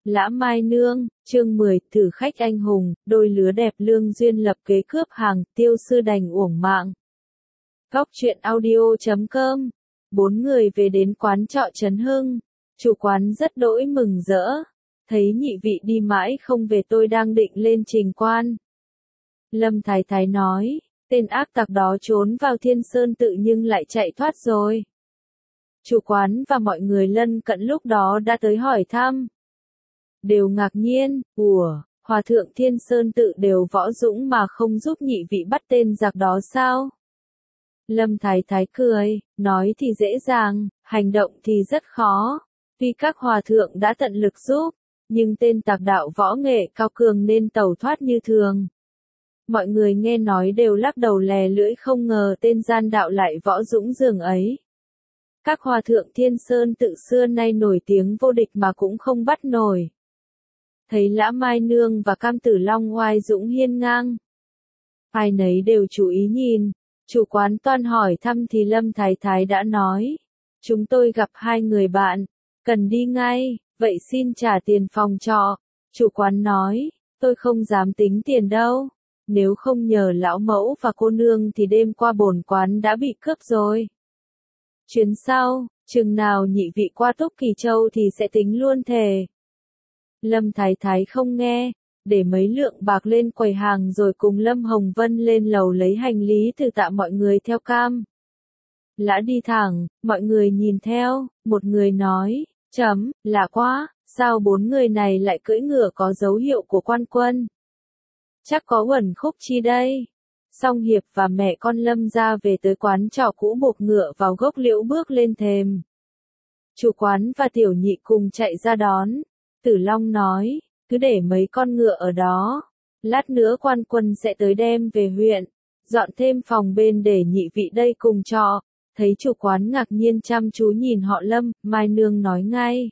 Lã Mai Nương, chương 10, thử khách anh hùng, đôi lứa đẹp lương duyên lập kế cướp hàng, tiêu sư đành uổng mạng. Góc truyện audio.com. 4 người về đến quán trọ Trấn Hưng. Chủ quán rất đỗi mừng rỡ. Thấy nhị vị đi mãi không về, tôi đang định lên trình quan. Lâm Thái Thái nói, tên ác tặc đó trốn vào Thiên Sơn Tự nhưng lại chạy thoát rồi. Chủ quán và mọi người lân cận lúc đó đã tới hỏi thăm. Đều ngạc nhiên, Hòa thượng Thiên Sơn Tự đều võ dũng mà không giúp nhị vị bắt tên giặc đó sao? Lâm Thái Thái cười, nói thì dễ dàng, hành động thì rất khó. Tuy các hòa thượng đã tận lực giúp, nhưng tên tặc đạo võ nghệ cao cường nên tẩu thoát như thường. Mọi người nghe nói đều lắc đầu lè lưỡi, không ngờ tên gian đạo lại võ dũng dường ấy. Các hòa thượng Thiên Sơn Tự xưa nay nổi tiếng vô địch mà cũng không bắt nổi. Thấy Lã Mai Nương và Cam Tử Long oai dũng hiên ngang, ai nấy đều chú ý nhìn. Chủ quán toan hỏi thăm thì Lâm Thái Thái đã nói, chúng tôi gặp 2 người bạn, cần đi ngay, vậy xin trả tiền phòng trọ. Chủ quán nói, tôi không dám tính tiền đâu, nếu không nhờ lão mẫu và cô nương thì đêm qua bổn quán đã bị cướp rồi. Chuyến sau, chừng nào nhị vị qua Túc Kỳ Châu thì sẽ tính luôn thề. Lâm Thái Thái không nghe, để mấy lượng bạc lên quầy hàng rồi cùng Lâm Hồng Vân lên lầu lấy hành lý từ tạ mọi người theo Cam. Lã đi thẳng, mọi người nhìn theo, một người nói, lạ quá, sao 4 người này lại cưỡi ngựa có dấu hiệu của quan quân? Chắc có uẩn khúc chi đây. Song Hiệp và mẹ con Lâm ra về tới quán trọ cũ, buộc ngựa vào gốc liễu bước lên thềm. Chủ quán và tiểu nhị cùng chạy ra đón. Tử Long nói, cứ để mấy con ngựa ở đó, lát nữa quan quân sẽ tới đem về huyện, dọn thêm phòng bên để nhị vị đây cùng trọ. Thấy chủ quán ngạc nhiên chăm chú nhìn họ Lâm, Mai Nương nói ngay,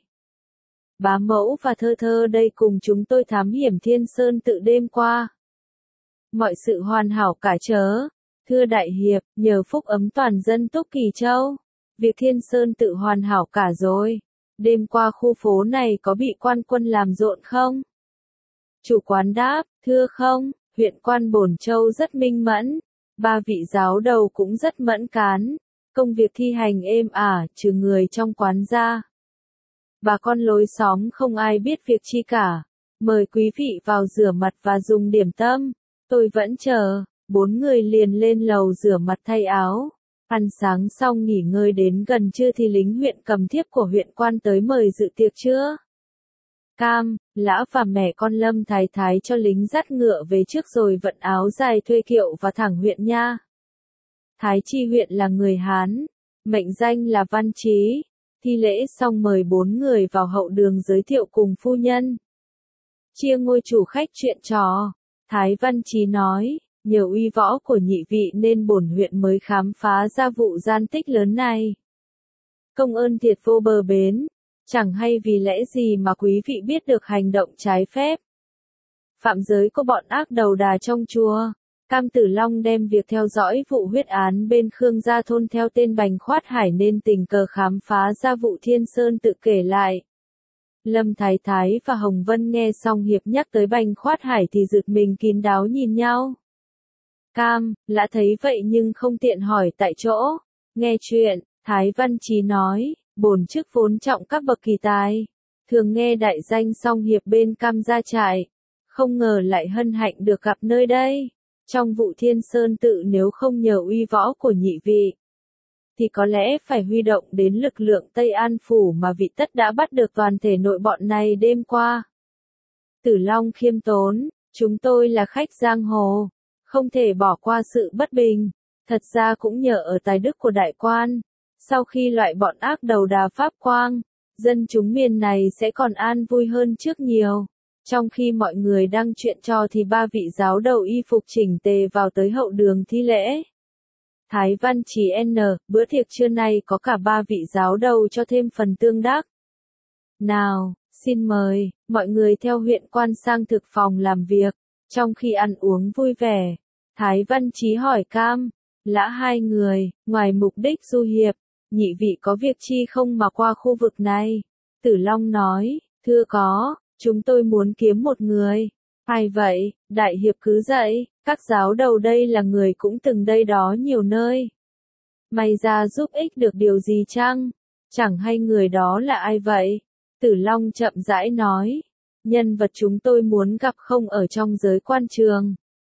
bá mẫu và Thơ Thơ đây cùng chúng tôi thám hiểm Thiên Sơn Tự đêm qua. Mọi sự hoàn hảo cả chớ, thưa đại hiệp, nhờ phúc ấm toàn dân Túc Kỳ Châu, việc Thiên Sơn Tự hoàn hảo cả rồi. Đêm qua khu phố này có bị quan quân làm rộn không? Chủ quán đáp, thưa không, huyện quan Bổn Châu rất minh mẫn, 3 vị giáo đầu cũng rất mẫn cán, công việc thi hành êm ả, trừ người trong quán ra. Bà con lối xóm không ai biết việc chi cả, mời quý vị vào rửa mặt và dùng điểm tâm, tôi vẫn chờ. 4 người liền lên lầu rửa mặt thay áo. Ăn sáng xong nghỉ ngơi đến gần trưa thì lính huyện cầm thiếp của huyện quan tới mời dự tiệc trưa. Cam, Lã và mẹ con Lâm Thái Thái cho lính dắt ngựa về trước rồi vận áo dài thuê kiệu và thẳng huyện nha. Thái Chi huyện là người Hán, mệnh danh là Văn Chí. Thi lễ xong mời 4 người vào hậu đường giới thiệu cùng phu nhân. Chia ngôi chủ khách chuyện trò, Thái Văn Chí nói, nhờ uy võ của nhị vị nên bổn huyện mới khám phá ra vụ gian tích lớn này. Công ơn thiệt vô bờ bến, chẳng hay vì lẽ gì mà quý vị biết được hành động trái phép, phạm giới của bọn ác đầu đà trong chùa. Cam Tử Long đem việc theo dõi vụ huyết án bên Khương Gia Thôn theo tên Bành Khoát Hải nên tình cờ khám phá ra vụ Thiên Sơn Tự kể lại. Lâm Thái Thái và Hồng Vân nghe xong Hiệp nhắc tới Bành Khoát Hải thì giật mình kín đáo nhìn nhau. Cam, Lã thấy vậy nhưng không tiện hỏi tại chỗ. Nghe chuyện, Thái Văn Chí nói, bổn chức vốn trọng các bậc kỳ tài, thường nghe đại danh Song Hiệp bên Cam Gia Trại, không ngờ lại hân hạnh được gặp nơi đây. Trong vụ Thiên Sơn Tự nếu không nhờ uy võ của nhị vị, thì có lẽ phải huy động đến lực lượng Tây An Phủ mà vị tất đã bắt được toàn thể nội bọn này đêm qua. Tử Long khiêm tốn, chúng tôi là khách giang hồ, không thể bỏ qua sự bất bình. Thật ra cũng nhờ ở tài đức của đại quan, sau khi loại bọn ác đầu đà Pháp Quang, dân chúng miền này sẽ còn an vui hơn trước nhiều. Trong khi mọi người đang chuyện trò thì 3 vị giáo đầu y phục chỉnh tề vào tới hậu đường thi lễ. Thái Văn Chí bữa tiệc trưa nay có cả 3 vị giáo đầu cho thêm phần tương đắc. Nào, xin mời, mọi người theo huyện quan sang thực phòng làm việc. Trong khi ăn uống vui vẻ, Thái Văn Chí hỏi Cam, Lã 2 người, ngoài mục đích du hiệp, nhị vị có việc chi không mà qua khu vực này? Tử Long nói, thưa có, Chúng tôi muốn kiếm một người. Ai vậy? Đại hiệp cứ dậy, các giáo đầu đây là người cũng từng đây đó nhiều nơi. May ra giúp ích được điều gì chăng? Chẳng hay người đó là ai vậy? Tử Long chậm rãi nói. Nhân vật chúng tôi muốn gặp không ở trong giới quan trường.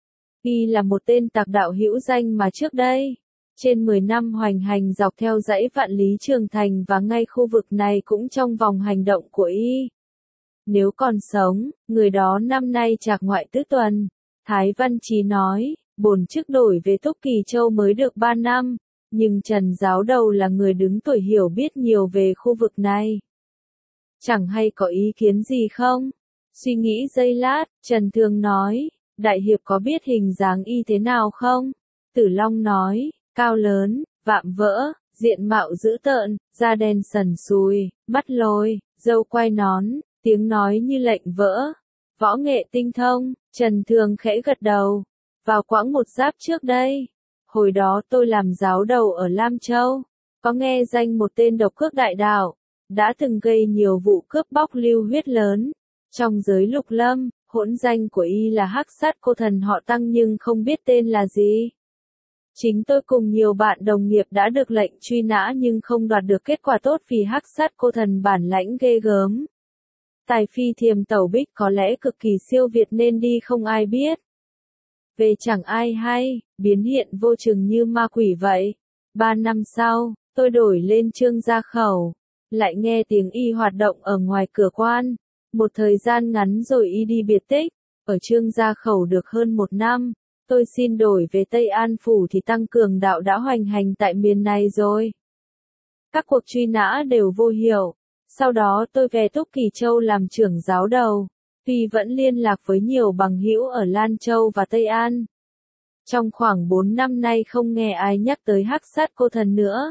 Y là một tên tạc đạo hữu danh mà trước đây, trên 10 năm hoành hành dọc theo dãy Vạn Lý Trường Thành và ngay khu vực này cũng trong vòng hành động của Y. Nếu còn sống, người đó năm nay trạc ngoại tứ tuần. Thái Văn Chí nói, bổn chức đổi về Túc Kỳ Châu mới được 3 năm, nhưng Trần giáo đầu là người đứng tuổi hiểu biết nhiều về khu vực này. Chẳng hay có ý kiến gì không? Suy nghĩ giây lát, Trần Thương nói, đại hiệp có biết hình dáng Y thế nào không? Tử Long nói, cao lớn, vạm vỡ, diện mạo dữ tợn, da đen sần sùi, mắt lồi, râu quai nón, tiếng nói như lệnh vỡ. Võ nghệ tinh thông, Trần Thương khẽ gật đầu. Vào quãng một giáp trước đây, hồi đó tôi làm giáo đầu ở Lam Châu, có nghe danh một tên độc cước đại đạo, đã từng gây nhiều vụ cướp bóc lưu huyết lớn. Trong giới lục lâm, hỗn danh của Y là Hắc Sát Cô Thần họ Tăng nhưng không biết tên là gì. Chính tôi cùng nhiều bạn đồng nghiệp đã được lệnh truy nã nhưng không đoạt được kết quả tốt vì Hắc Sát Cô Thần bản lãnh ghê gớm. Tài phi thiềm tẩu bích có lẽ cực kỳ siêu việt nên đi không ai biết. Về chẳng ai hay, biến hiện vô chừng như ma quỷ vậy. 3 năm sau, tôi đổi lên Trương Gia Khẩu, lại nghe tiếng Y hoạt động ở ngoài cửa quan. Một thời gian ngắn rồi Y đi biệt tích, ở Trương Gia Khẩu được hơn 1 năm. Tôi xin đổi về Tây An Phủ thì Tăng Cường đạo đã hoành hành tại miền này rồi. Các cuộc truy nã đều vô hiệu. Sau đó tôi về Túc Kỳ Châu làm trưởng giáo đầu. Tuy vẫn liên lạc với nhiều bằng hữu ở Lan Châu và Tây An. Trong khoảng 4 năm nay không nghe ai nhắc tới Hắc Sát Cô Thần nữa.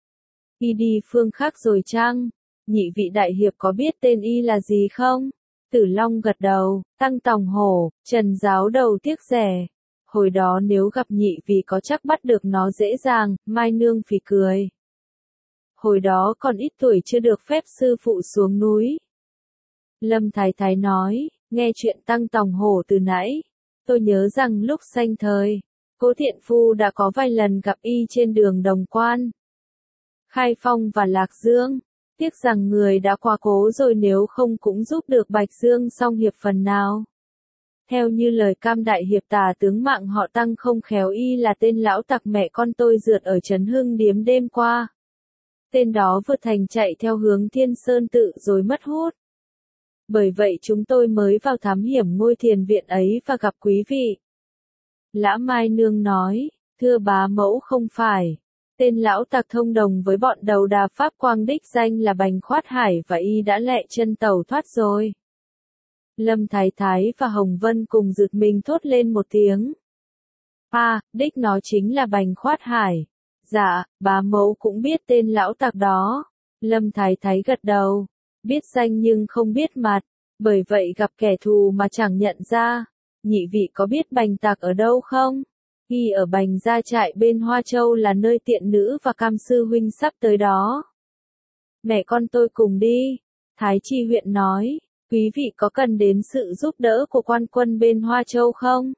Y đi phương khác rồi chăng? Nhị vị đại hiệp có biết tên Y là gì không? Tử Long gật đầu, Tăng Tòng Hổ, Trần giáo đầu tiếc rẻ. Hồi đó nếu gặp nhị vị có chắc bắt được nó dễ dàng, Mai Nương phì cười. Hồi đó còn ít tuổi chưa được phép sư phụ xuống núi. Lâm Thái Thái nói, nghe chuyện Tăng Tòng Hổ từ nãy. Tôi nhớ rằng lúc sanh thời, Cố Thiện Phu đã có vài lần gặp Y trên đường Đồng Quan, Khai Phong và Lạc Dương. Tiếc rằng người đã quá cố rồi nếu không cũng giúp được Bạch Dương song hiệp phần nào. Theo như lời Cam đại hiệp tả tướng mạng họ Tăng không khéo Y là tên lão tặc mẹ con tôi rượt ở Trấn Hưng Điếm đêm qua. Tên đó vượt thành chạy theo hướng Thiên Sơn Tự rồi mất hút. Bởi vậy chúng tôi mới vào thám hiểm ngôi thiền viện ấy và gặp quý vị. Lã Mai Nương nói, thưa bá mẫu không phải. Tên lão tặc thông đồng với bọn đầu đà Pháp Quang đích danh là Bành Khoát Hải và Y đã lẹ chân tàu thoát rồi. Lâm Thái Thái và Hồng Vân cùng giật mình thốt lên một tiếng. Đích nó chính là Bành Khoát Hải. Dạ, bá mẫu cũng biết tên lão tặc đó. Lâm Thái Thái gật đầu. Biết danh nhưng không biết mặt. Bởi vậy gặp kẻ thù mà chẳng nhận ra. Nhị vị có biết Bành tặc ở đâu không? Y ở Bành Gia Trại bên Hoa Châu là nơi tiện nữ và Cam sư huynh sắp tới đó. Mẹ con tôi cùng đi. Thái Chi huyện nói. Quý vị có cần đến sự giúp đỡ của quan quân bên Hoa Châu không?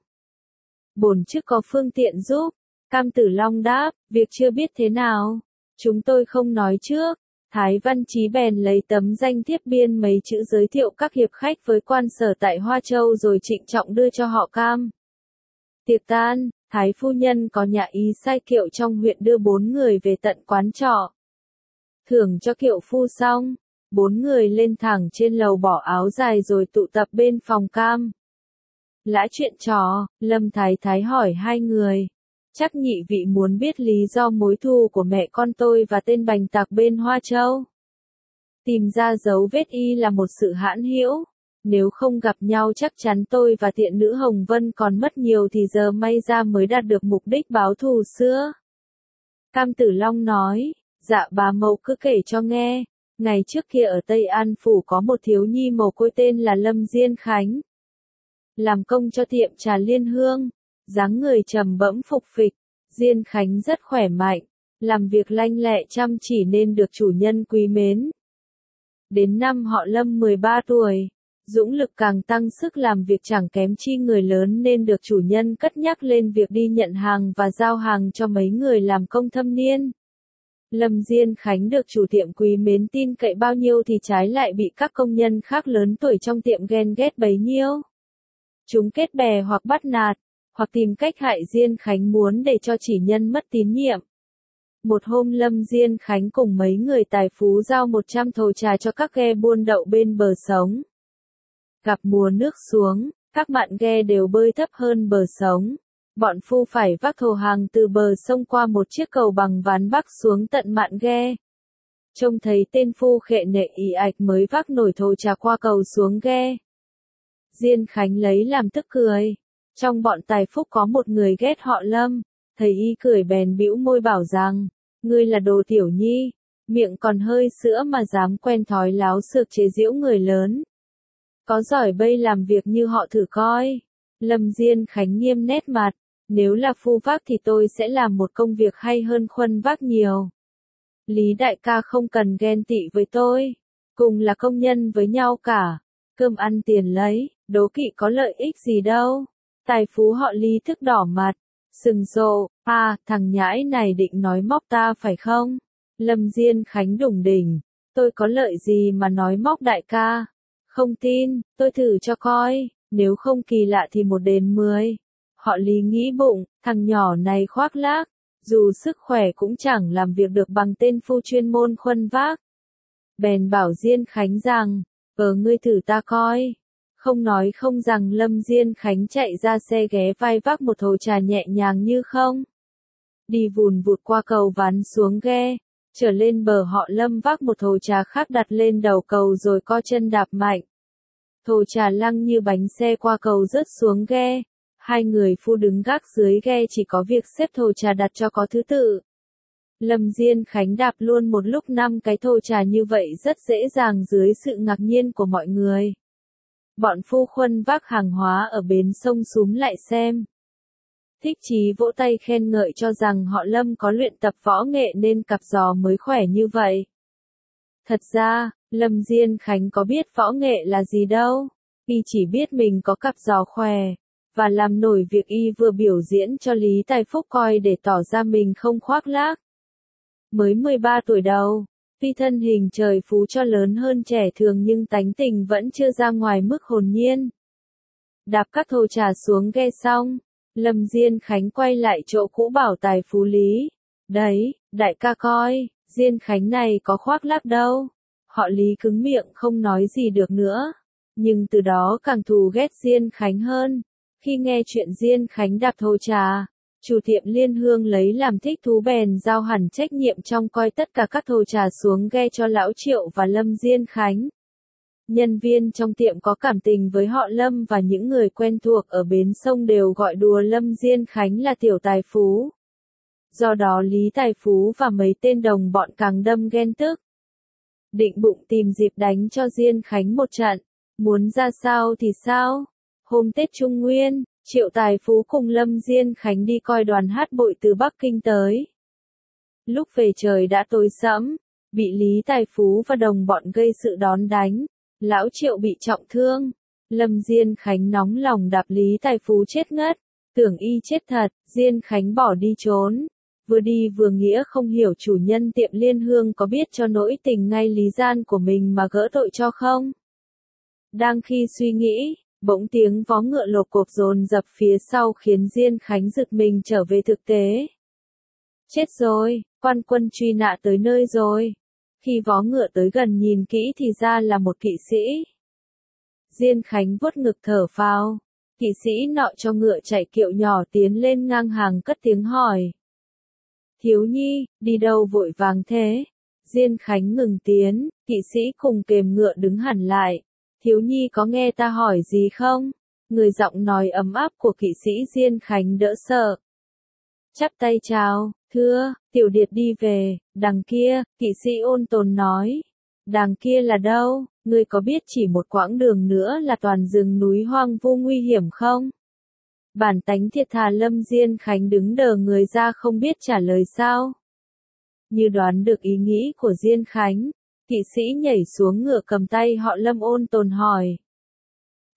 Bổn chức có phương tiện giúp. Cam Tử Long đáp, việc chưa biết thế nào. Chúng tôi không nói trước. Thái Văn Chí bèn lấy tấm danh thiếp biên mấy chữ giới thiệu các hiệp khách với quan sở tại Hoa Châu rồi trịnh trọng đưa cho họ Cam. Tiệc tan, Thái phu nhân có nhà ý sai kiệu trong huyện đưa 4 người về tận quán trọ. Thưởng cho kiệu phu xong, 4 người lên thẳng trên lầu bỏ áo dài rồi tụ tập bên phòng Cam. Lã chuyện trò, Lâm Thái Thái hỏi hai người. Chắc nhị vị muốn biết lý do mối thù của mẹ con tôi và tên Bành tặc bên Hoa Châu. Tìm ra dấu vết Y là một sự hãn hữu. Nếu không gặp nhau chắc chắn tôi và tiện nữ Hồng Vân còn mất nhiều thì giờ may ra mới đạt được mục đích báo thù xưa. Cam Tử Long nói, dạ bá mẫu cứ kể cho nghe. Ngày trước kia ở Tây An Phủ có một thiếu nhi mồ côi tên là Lâm Diên Khánh. Làm công cho tiệm trà Liên Hương. Dáng người trầm bẫm phục phịch, Diên Khánh rất khỏe mạnh, làm việc lanh lẹ chăm chỉ nên được chủ nhân quý mến. Đến năm họ Lâm 13 tuổi, Dũng lực càng tăng sức làm việc chẳng kém chi người lớn nên được chủ nhân cất nhắc lên việc đi nhận hàng và giao hàng cho mấy người làm công thâm niên. Lâm Diên Khánh được chủ tiệm quý mến tin cậy bao nhiêu thì trái lại bị các công nhân khác lớn tuổi trong tiệm ghen ghét bấy nhiêu. Chúng kết bè hoặc bắt nạt, hoặc tìm cách hại Diên Khánh muốn để cho chỉ nhân mất tín nhiệm. Một hôm Lâm Diên Khánh cùng mấy người tài phú giao 100 thầu trà cho các ghe buôn đậu bên bờ sống. Gặp mùa nước xuống, các mạn ghe đều bơi thấp hơn bờ sống. Bọn phu phải vác thồ hàng từ bờ sông qua một chiếc cầu bằng ván bắc xuống tận mạn ghe. Trông thấy tên phu khệ nệ ì ạch mới vác nổi thồ trà qua cầu xuống ghe. Diên Khánh lấy làm tức cười. Trong bọn tài phúc có một người ghét họ Lâm, thấy y cười bèn bĩu môi bảo rằng, ngươi là đồ tiểu nhi, miệng còn hơi sữa mà dám quen thói láo xược chế giễu người lớn. Có giỏi bây làm việc như họ thử coi. Lâm Diên Khánh nghiêm nét mặt, nếu là phu vác thì tôi sẽ làm một công việc hay hơn Khuân vác nhiều. Lý đại ca không cần ghen tị với tôi, cùng là công nhân với nhau cả, cơm ăn tiền lấy, đố kỵ có lợi ích gì đâu. Tài phú họ Lý thức đỏ mặt, sừng sộ, thằng nhãi này định nói móc ta phải không? Lâm Diên Khánh đủng đỉnh, tôi có lợi gì mà nói móc đại ca? Không tin, tôi thử cho coi, nếu không kỳ lạ thì 1 đến 10. Họ Lý nghĩ bụng, thằng nhỏ này khoác lác, dù sức khỏe cũng chẳng làm việc được bằng tên phu chuyên môn Khuân vác. Bèn bảo Diên Khánh rằng, ngươi thử ta coi. Không nói không rằng Lâm Diên Khánh chạy ra xe ghé vai vác một thồ trà nhẹ nhàng như không. Đi vùn vụt qua cầu ván xuống ghe, trở lên bờ họ Lâm vác một thồ trà khác đặt lên đầu cầu rồi co chân đạp mạnh. Thồ trà lăng như bánh xe qua cầu rớt xuống ghe. 2 người phu đứng gác dưới ghe chỉ có việc xếp thồ trà đặt cho có thứ tự. Lâm Diên Khánh đạp luôn một lúc 5 cái thồ trà như vậy rất dễ dàng dưới sự ngạc nhiên của mọi người. Bọn phu Khuân vác hàng hóa ở bến sông xúm lại xem. Thích chí vỗ tay khen ngợi cho rằng họ Lâm có luyện tập võ nghệ nên cặp giò mới khỏe như vậy. Thật ra, Lâm Diên Khánh có biết võ nghệ là gì đâu. Y chỉ biết mình có cặp giò khỏe, và làm nổi việc y vừa biểu diễn cho Lý Tài Phúc coi để tỏ ra mình không khoác lác. Mới 13 tuổi đầu, tuy thân hình trời phú cho lớn hơn trẻ thường nhưng tánh tình vẫn chưa ra ngoài mức hồn nhiên. Đạp các thồ trà xuống ghe xong, Lâm Diên Khánh quay lại chỗ cũ bảo tài phú Lý. Đấy, đại ca coi, Diên Khánh này có khoác lác đâu. Họ Lý cứng miệng không nói gì được nữa. Nhưng từ đó càng thù ghét Diên Khánh hơn. Khi nghe chuyện Diên Khánh đạp thồ trà, chủ tiệm Liên Hương lấy làm thích thú bèn giao hẳn trách nhiệm trong coi tất cả các thồ trà xuống ghe cho Lão Triệu và Lâm Diên Khánh. Nhân viên trong tiệm có cảm tình với họ Lâm và những người quen thuộc ở bến sông đều gọi đùa Lâm Diên Khánh là tiểu tài phú. Do đó Lý Tài Phú và mấy tên đồng bọn càng đâm ghen tức. Định bụng tìm dịp đánh cho Diên Khánh một trận, muốn ra sao thì sao. Hôm Tết Trung Nguyên, Triệu Tài Phú cùng Lâm Diên Khánh đi coi đoàn hát bội từ Bắc Kinh tới. Lúc về trời đã tối sẫm, bị Lý Tài Phú và đồng bọn gây sự đón đánh. Lão Triệu bị trọng thương. Lâm Diên Khánh nóng lòng đạp Lý Tài Phú chết ngất. Tưởng y chết thật, Diên Khánh bỏ đi trốn. Vừa đi vừa nghĩa không hiểu chủ nhân tiệm Liên Hương có biết cho nỗi tình ngay lý gian của mình mà gỡ tội cho không. Đang khi suy nghĩ, bỗng tiếng vó ngựa lộp cộp dồn dập phía sau khiến Diên Khánh giật mình trở về thực tế. Chết rồi, quan quân truy nã tới nơi rồi. Khi vó ngựa tới gần nhìn kỹ thì ra là một kỵ sĩ. Diên Khánh vuốt ngực thở phào. Kỵ sĩ nọ cho ngựa chạy kiệu nhỏ tiến lên ngang hàng cất tiếng hỏi. Thiếu nhi, đi đâu vội vàng thế? Diên Khánh ngừng tiến, kỵ sĩ cùng kềm ngựa đứng hẳn lại. Thiếu nhi có nghe ta hỏi gì không? Người giọng nói ấm áp của kỵ sĩ Diên Khánh đỡ sợ. Chắp tay chào, thưa, tiểu điệt đi về, đằng kia, kỵ sĩ ôn tồn nói. Đằng kia là đâu, ngươi có biết chỉ một quãng đường nữa là toàn rừng núi hoang vu nguy hiểm không? Bản tánh thiệt thà Lâm Diên Khánh đứng đờ người ra không biết trả lời sao. Như đoán được ý nghĩ của Diên Khánh, kỵ sĩ nhảy xuống ngựa cầm tay họ Lâm ôn tồn hỏi.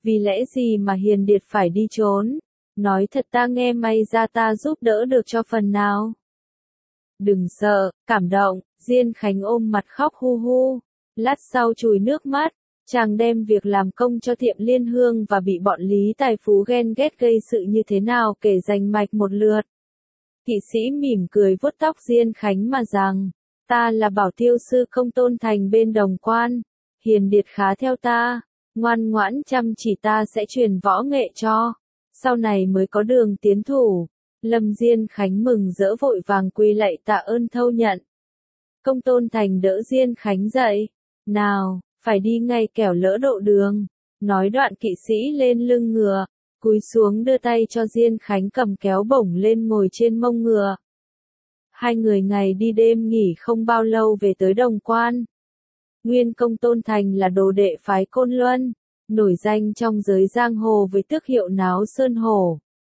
Vì lẽ gì mà Hiền Điệt phải đi trốn? Nói thật ta nghe may ra ta giúp đỡ được cho phần nào. Đừng sợ, cảm động, Diên Khánh ôm mặt khóc hu hu. Lát sau chùi nước mắt, chàng đem việc làm công cho tiệm Liên Hương và bị bọn Lý Tài Phú ghen ghét gây sự như thế nào kể rành mạch một lượt. Kỵ sĩ mỉm cười vuốt tóc Diên Khánh mà rằng, ta là bảo tiêu sư Công Tôn Thành bên Đồng Quan, Hiền Điệt khá theo ta, ngoan ngoãn chăm chỉ ta sẽ truyền võ nghệ cho, sau này mới có đường tiến thủ. Lâm Diên Khánh mừng rỡ vội vàng quỳ lạy tạ ơn thâu nhận. Công Tôn Thành đỡ Diên Khánh dậy, nào, phải đi ngay kẻo lỡ độ đường. Nói đoạn kỵ sĩ lên lưng ngựa, cúi xuống đưa tay cho Diên Khánh cầm kéo bổng lên ngồi trên mông ngựa. Hai người ngày đi đêm nghỉ không bao lâu về tới Đồng Quan. Nguyên Công Tôn Thành là đồ đệ phái Côn Luân, nổi danh trong giới giang hồ với tước hiệu Náo Sơn Hổ.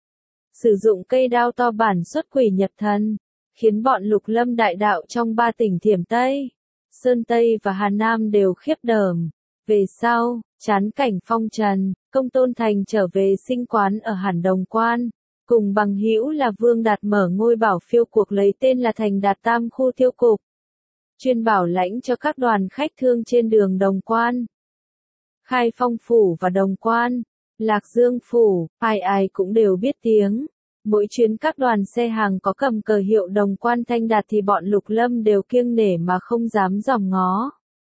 Sử dụng cây đao to bản xuất quỷ nhập thần, khiến bọn Lục Lâm đại đạo trong ba tỉnh Thiểm Tây, Sơn Tây và Hà Nam đều khiếp đờm. Về sau, chán cảnh phong trần, Công Tôn Thành trở về sinh quán ở hẳn Đồng Quan, cùng bằng hữu là Vương Đạt mở ngôi bảo phiêu cuộc lấy tên là Thành Đạt Tam Khu Tiêu Cục, chuyên bảo lãnh cho các đoàn khách thương trên đường Đồng Quan. Khai Phong Phủ và Đồng Quan, Lạc Dương Phủ, ai ai cũng đều biết tiếng. Mỗi chuyến các đoàn xe hàng có cầm cờ hiệu Đồng Quan Thanh Đạt thì bọn Lục Lâm đều kiêng nể mà không dám dòm ngó.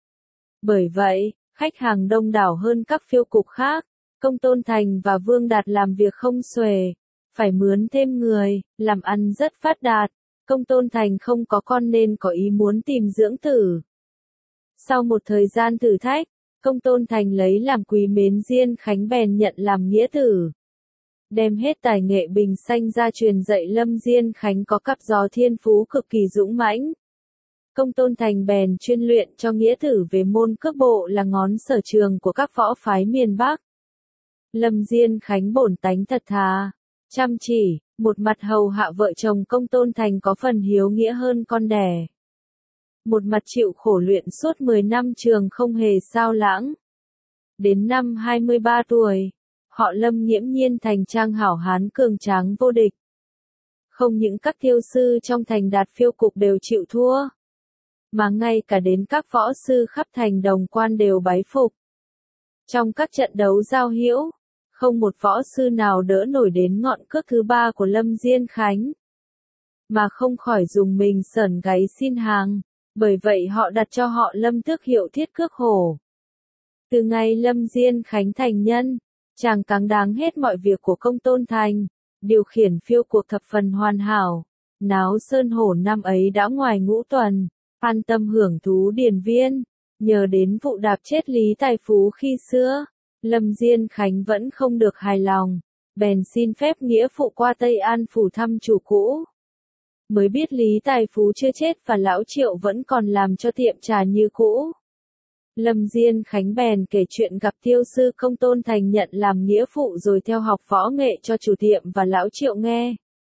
Bởi vậy, khách hàng đông đảo hơn các phiêu cục khác, Công Tôn Thành và Vương Đạt làm việc không xuể, phải mướn thêm người, làm ăn rất phát đạt. Công Tôn Thành không có con nên có ý muốn tìm dưỡng tử. Sau một thời gian thử thách, Công Tôn Thành lấy làm quý mến Diên Khánh bèn nhận làm nghĩa tử. Đem hết tài nghệ bình sanh ra truyền dạy Lâm Diên Khánh có cặp gió thiên phú cực kỳ dũng mãnh. Công Tôn Thành bèn chuyên luyện cho nghĩa tử về môn cước bộ là ngón sở trường của các võ phái miền Bắc. Lâm Diên Khánh bổn tánh thật thà, chăm chỉ, một mặt hầu hạ vợ chồng Công Tôn Thành có phần hiếu nghĩa hơn con đẻ. Một mặt chịu khổ luyện suốt 10 năm trường không hề sao lãng. Đến năm 23 tuổi, họ Lâm nghiễm nhiên thành trang hảo hán cường tráng vô địch. Không những các thiêu sư trong Thành Đạt phiêu cục đều chịu thua, mà ngay cả đến các võ sư khắp thành Đồng Quan đều bái phục. Trong các trận đấu giao hữu, không một võ sư nào đỡ nổi đến ngọn cước thứ ba của Lâm Diên Khánh, mà không khỏi dùng mình sởn gáy xin hàng, bởi vậy họ đặt cho họ Lâm tước hiệu Thiết Cước Hổ. Từ ngày Lâm Diên Khánh thành nhân, chàng cáng đáng hết mọi việc của Công Tôn Thành, điều khiển phiêu cuộc thập phần hoàn hảo. Náo Sơn Hổ năm ấy đã ngoài ngũ tuần, an tâm hưởng thú điền viên, nhờ đến vụ đạp chết Lý Tài Phú khi xưa, Lâm Diên Khánh vẫn không được hài lòng, bèn xin phép nghĩa phụ qua Tây An Phủ thăm chủ cũ. Mới biết Lý Tài Phú chưa chết và lão Triệu vẫn còn làm cho tiệm trà như cũ. Lâm Diên Khánh bèn kể chuyện gặp tiêu sư Công Tôn Thành nhận làm nghĩa phụ rồi theo học võ nghệ cho chủ tiệm và lão Triệu nghe.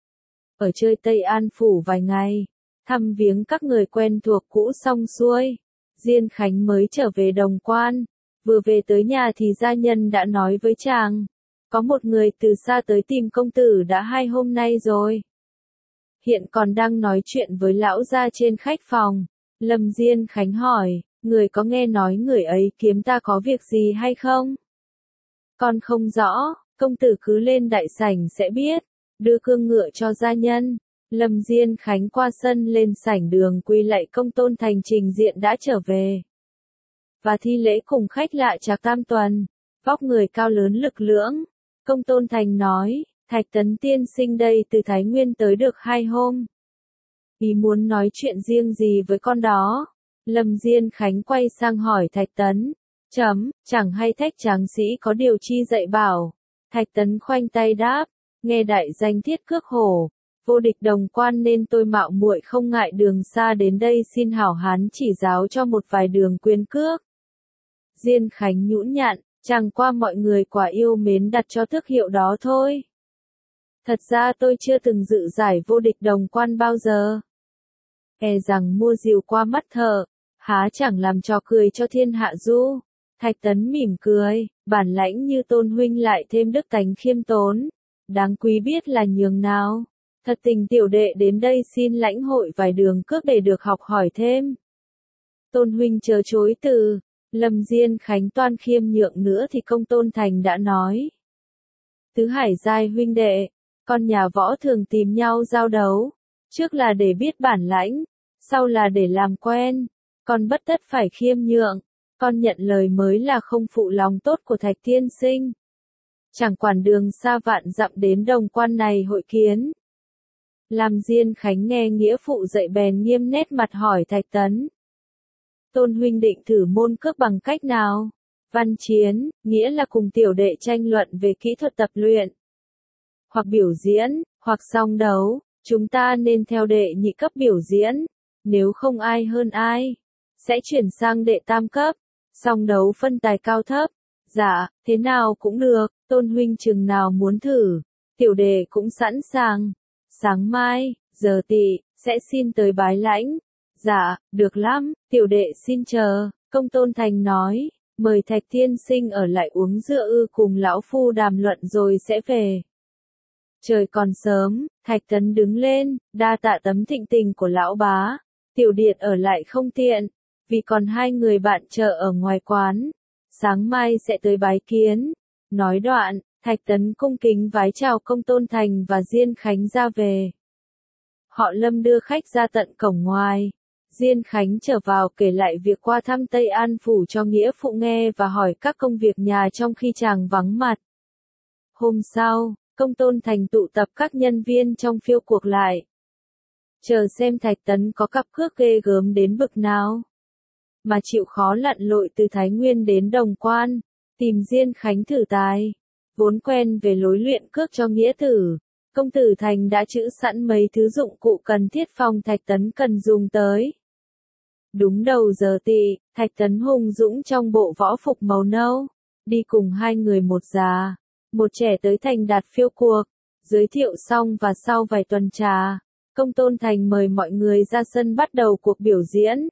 Ở chơi Tây An Phủ vài ngày, thăm viếng các người quen thuộc cũ xong xuôi, Diên Khánh mới trở về Đồng Quan. Vừa về tới nhà thì gia nhân đã nói với chàng, có một người từ xa tới tìm công tử đã 2 hôm nay rồi. Hiện còn đang nói chuyện với lão gia trên khách phòng. Lâm Diên Khánh hỏi, người có nghe nói người ấy kiếm ta có việc gì hay không? Con không rõ, công tử cứ lên đại sảnh sẽ biết. Đưa cương ngựa cho gia nhân. Lâm Diên Khánh qua sân lên sảnh đường quy lạy Công Tôn Thành trình diện đã trở về. Và thi lễ cùng khách lạ Trạc Tam Tuần, vóc người cao lớn lực lưỡng. Công Tôn Thành nói, Thạch Tấn tiên sinh đây từ Thái Nguyên tới được 2 hôm. Ý muốn nói chuyện riêng gì với con đó? Lâm Diên Khánh quay sang hỏi Thạch Tấn. Chẳng hay Thạch tráng sĩ có điều chi dạy bảo. Thạch Tấn khoanh tay đáp, nghe đại danh Thiết Cước Hổ, vô địch Đồng Quan nên tôi mạo muội không ngại đường xa đến đây xin hảo hán chỉ giáo cho một vài đường quyền cước. Diên Khánh nhũn nhặn, chẳng qua mọi người quả yêu mến đặt cho tước hiệu đó thôi. Thật ra tôi chưa từng dự giải vô địch Đồng Quan bao giờ. E rằng mua rìu qua mắt thợ, há chẳng làm trò cười cho thiên hạ du. Thạch Tấn mỉm cười, Bản lãnh như Tôn huynh lại thêm đức tánh khiêm tốn, đáng quý biết là nhường nào. Thật tình tiểu đệ đến đây xin lãnh hội vài đường cước để được học hỏi thêm. Tôn huynh chớ chối từ. Lâm Diên Khánh toan khiêm nhượng nữa thì Công Tôn Thành đã nói. Tứ Hải giai huynh đệ, con nhà võ thường tìm nhau giao đấu, trước là để biết bản lãnh, sau là để làm quen, con bất tất phải khiêm nhượng, con nhận lời mới là không phụ lòng tốt của Thạch tiên sinh. Chẳng quản đường xa vạn dặm đến Đồng Quan này hội kiến. Làm Diên Khánh nghe nghĩa phụ dạy bèn nghiêm nét mặt hỏi Thạch Tấn. Tôn huynh định thử môn cước bằng cách nào? Văn chiến, nghĩa là cùng tiểu đệ tranh luận về kỹ thuật tập luyện. Hoặc biểu diễn, hoặc song đấu, chúng ta nên theo đệ nhị cấp biểu diễn, nếu không ai hơn ai, sẽ chuyển sang đệ tam cấp, song đấu phân tài cao thấp. Dạ, thế nào cũng được, Tôn huynh chừng nào muốn thử, tiểu đệ cũng sẵn sàng. Sáng mai, giờ tỵ, sẽ xin tới bái lãnh. Dạ, được lắm, tiểu đệ xin chờ, Công Tôn Thành nói, mời Thạch tiên sinh ở lại uống rượu cùng lão phu đàm luận rồi sẽ về. Trời còn sớm, Thạch Tấn đứng lên, đa tạ tấm thịnh tình của lão bá, tiểu điện ở lại không tiện, vì còn hai người bạn chờ ở ngoài quán, sáng mai sẽ tới bái kiến. Nói đoạn, Thạch Tấn cung kính vái chào Công Tôn Thành và Diên Khánh ra về. Họ Lâm đưa khách ra tận cổng ngoài. Diên Khánh trở vào kể lại việc qua thăm Tây An Phủ cho nghĩa phụ nghe và hỏi các công việc nhà trong khi chàng vắng mặt. Hôm sau, Công Tôn Thành tụ tập các nhân viên trong phiêu cuộc lại. Chờ xem Thạch Tấn có cặp cước ghê gớm đến bực nào. Mà chịu khó lặn lội từ Thái Nguyên đến Đồng Quan, tìm Diên Khánh thử tài. Vốn quen về lối luyện cước cho nghĩa tử, công tử Thành đã trữ sẵn mấy thứ dụng cụ cần thiết phòng Thạch Tấn cần dùng tới. Đúng đầu giờ tỵ, Thạch Tấn hùng dũng trong bộ võ phục màu nâu, đi cùng hai người một già, một trẻ tới thành đạt phiêu cuộc, giới thiệu xong và sau vài tuần trà, Công Tôn Thành mời mọi người ra sân bắt đầu cuộc biểu diễn.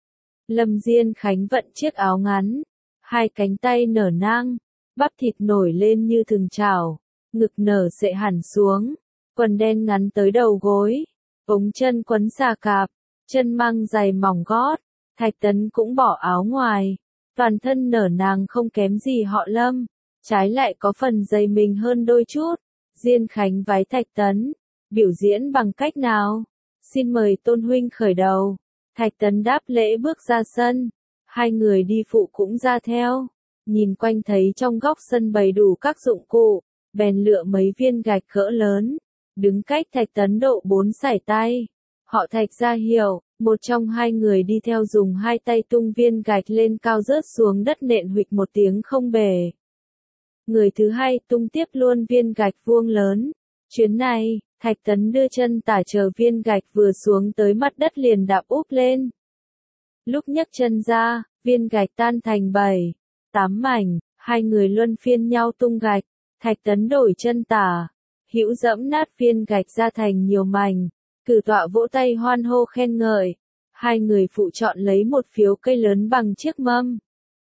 Lâm Diên Khánh vận chiếc áo ngắn, hai cánh tay nở nang, bắp thịt nổi lên như thừng chảo, ngực nở sệ hẳn xuống, quần đen ngắn tới đầu gối, ống chân quấn xà cạp, chân mang giày mỏng gót. Thạch Tấn cũng bỏ áo ngoài, toàn thân nở nang không kém gì họ Lâm, trái lại có phần dày mình hơn đôi chút. Diên Khánh vái Thạch Tấn, biểu diễn bằng cách nào? Xin mời Tôn huynh khởi đầu. Thạch Tấn đáp lễ bước ra sân, hai người đi phụ cũng ra theo. Nhìn quanh thấy trong góc sân bày đủ các dụng cụ, bèn lựa mấy viên gạch cỡ lớn, đứng cách Thạch Tấn độ 4 sải tay. Họ Thạch ra hiệu, một trong hai người đi theo dùng hai tay tung viên gạch lên cao rớt xuống đất nện huỵch một tiếng không bể. Người thứ hai tung tiếp luôn viên gạch vuông lớn. Chuyến này, Thạch Tấn đưa chân tả chờ viên gạch vừa xuống tới mặt đất liền đạp úp lên. Lúc nhấc chân ra, viên gạch tan thành 7, 8 mảnh, hai người luân phiên nhau tung gạch. Thạch Tấn đổi chân tả, hữu dẫm nát viên gạch ra thành nhiều mảnh. Cử tọa vỗ tay hoan hô khen ngợi. Hai người phụ chọn lấy một phiếu cây lớn bằng chiếc mâm.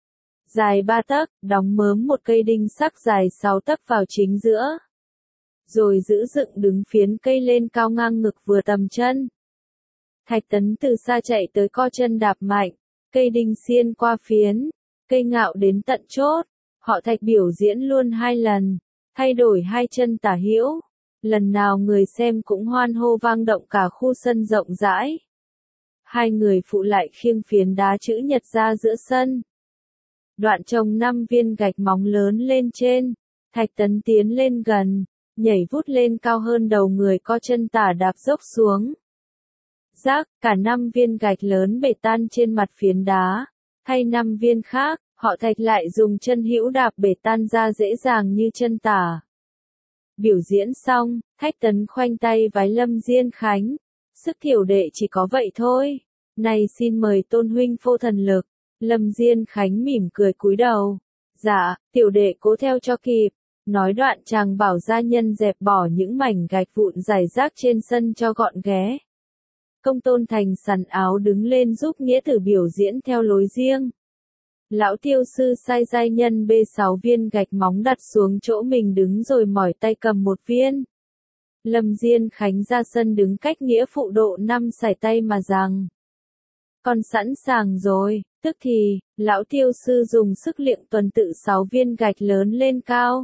Dài 3 tấc, đóng mớm một cây đinh sắc dài 6 tấc vào chính giữa. Rồi giữ dựng đứng phiến cây lên cao ngang ngực vừa tầm chân. Thạch Tấn từ xa chạy tới co chân đạp mạnh, cây đinh xiên qua phiến, cây ngạo đến tận chốt. Họ Thạch biểu diễn luôn 2 lần, thay đổi hai chân tả hữu. Lần nào người xem cũng hoan hô vang động cả khu sân rộng rãi. Hai người phụ lại khiêng phiến đá chữ nhật ra giữa sân. Đoạn trồng 5 viên gạch móng lớn lên trên. Thạch Tấn tiến lên gần, nhảy vút lên cao hơn đầu người co chân tả đạp dốc xuống. Rác, cả 5 viên gạch lớn bể tan trên mặt phiến đá. Thay 5 viên khác, họ Thạch lại dùng chân hữu đạp bể tan ra dễ dàng như chân tả. Biểu diễn xong, Thạch Tấn khoanh tay vái Lâm Diên Khánh. Sức tiểu đệ chỉ có vậy thôi. Này xin mời Tôn huynh phô thần lực. Lâm Diên Khánh mỉm cười cúi đầu. Dạ, tiểu đệ cố theo cho kịp. Nói đoạn chàng bảo gia nhân dẹp bỏ những mảnh gạch vụn rải rác trên sân cho gọn ghé. Công Tôn Thành sắn áo đứng lên giúp nghĩa tử biểu diễn theo lối riêng. Lão tiêu sư sai giai nhân bê 6 viên gạch móng đặt xuống chỗ mình đứng rồi mỏi tay cầm một viên. Lâm Diên Khánh ra sân đứng cách nghĩa phụ độ 5 sải tay mà rằng. Con sẵn sàng rồi, tức thì, lão tiêu sư dùng sức liệng tuần tự 6 viên gạch lớn lên cao.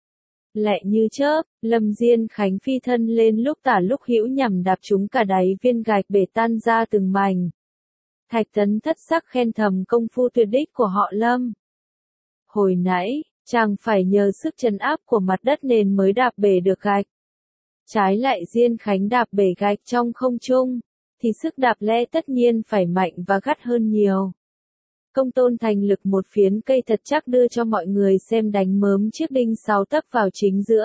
Lẹ như chớp, Lâm Diên Khánh phi thân lên lúc tả lúc hữu nhằm đạp trúng cả đáy viên gạch bể tan ra từng mảnh. Thạch Tấn thất sắc khen thầm công phu tuyệt đích của họ Lâm. Hồi nãy, chàng phải nhờ sức trấn áp của mặt đất nên mới đạp bể được gạch. Trái lại Diên Khánh đạp bể gạch trong không trung, thì sức đạp lẽ tất nhiên phải mạnh và gắt hơn nhiều. Công Tôn Thành lực một phiến cây thật chắc đưa cho mọi người xem đánh mớm chiếc đinh 6 tấc vào chính giữa.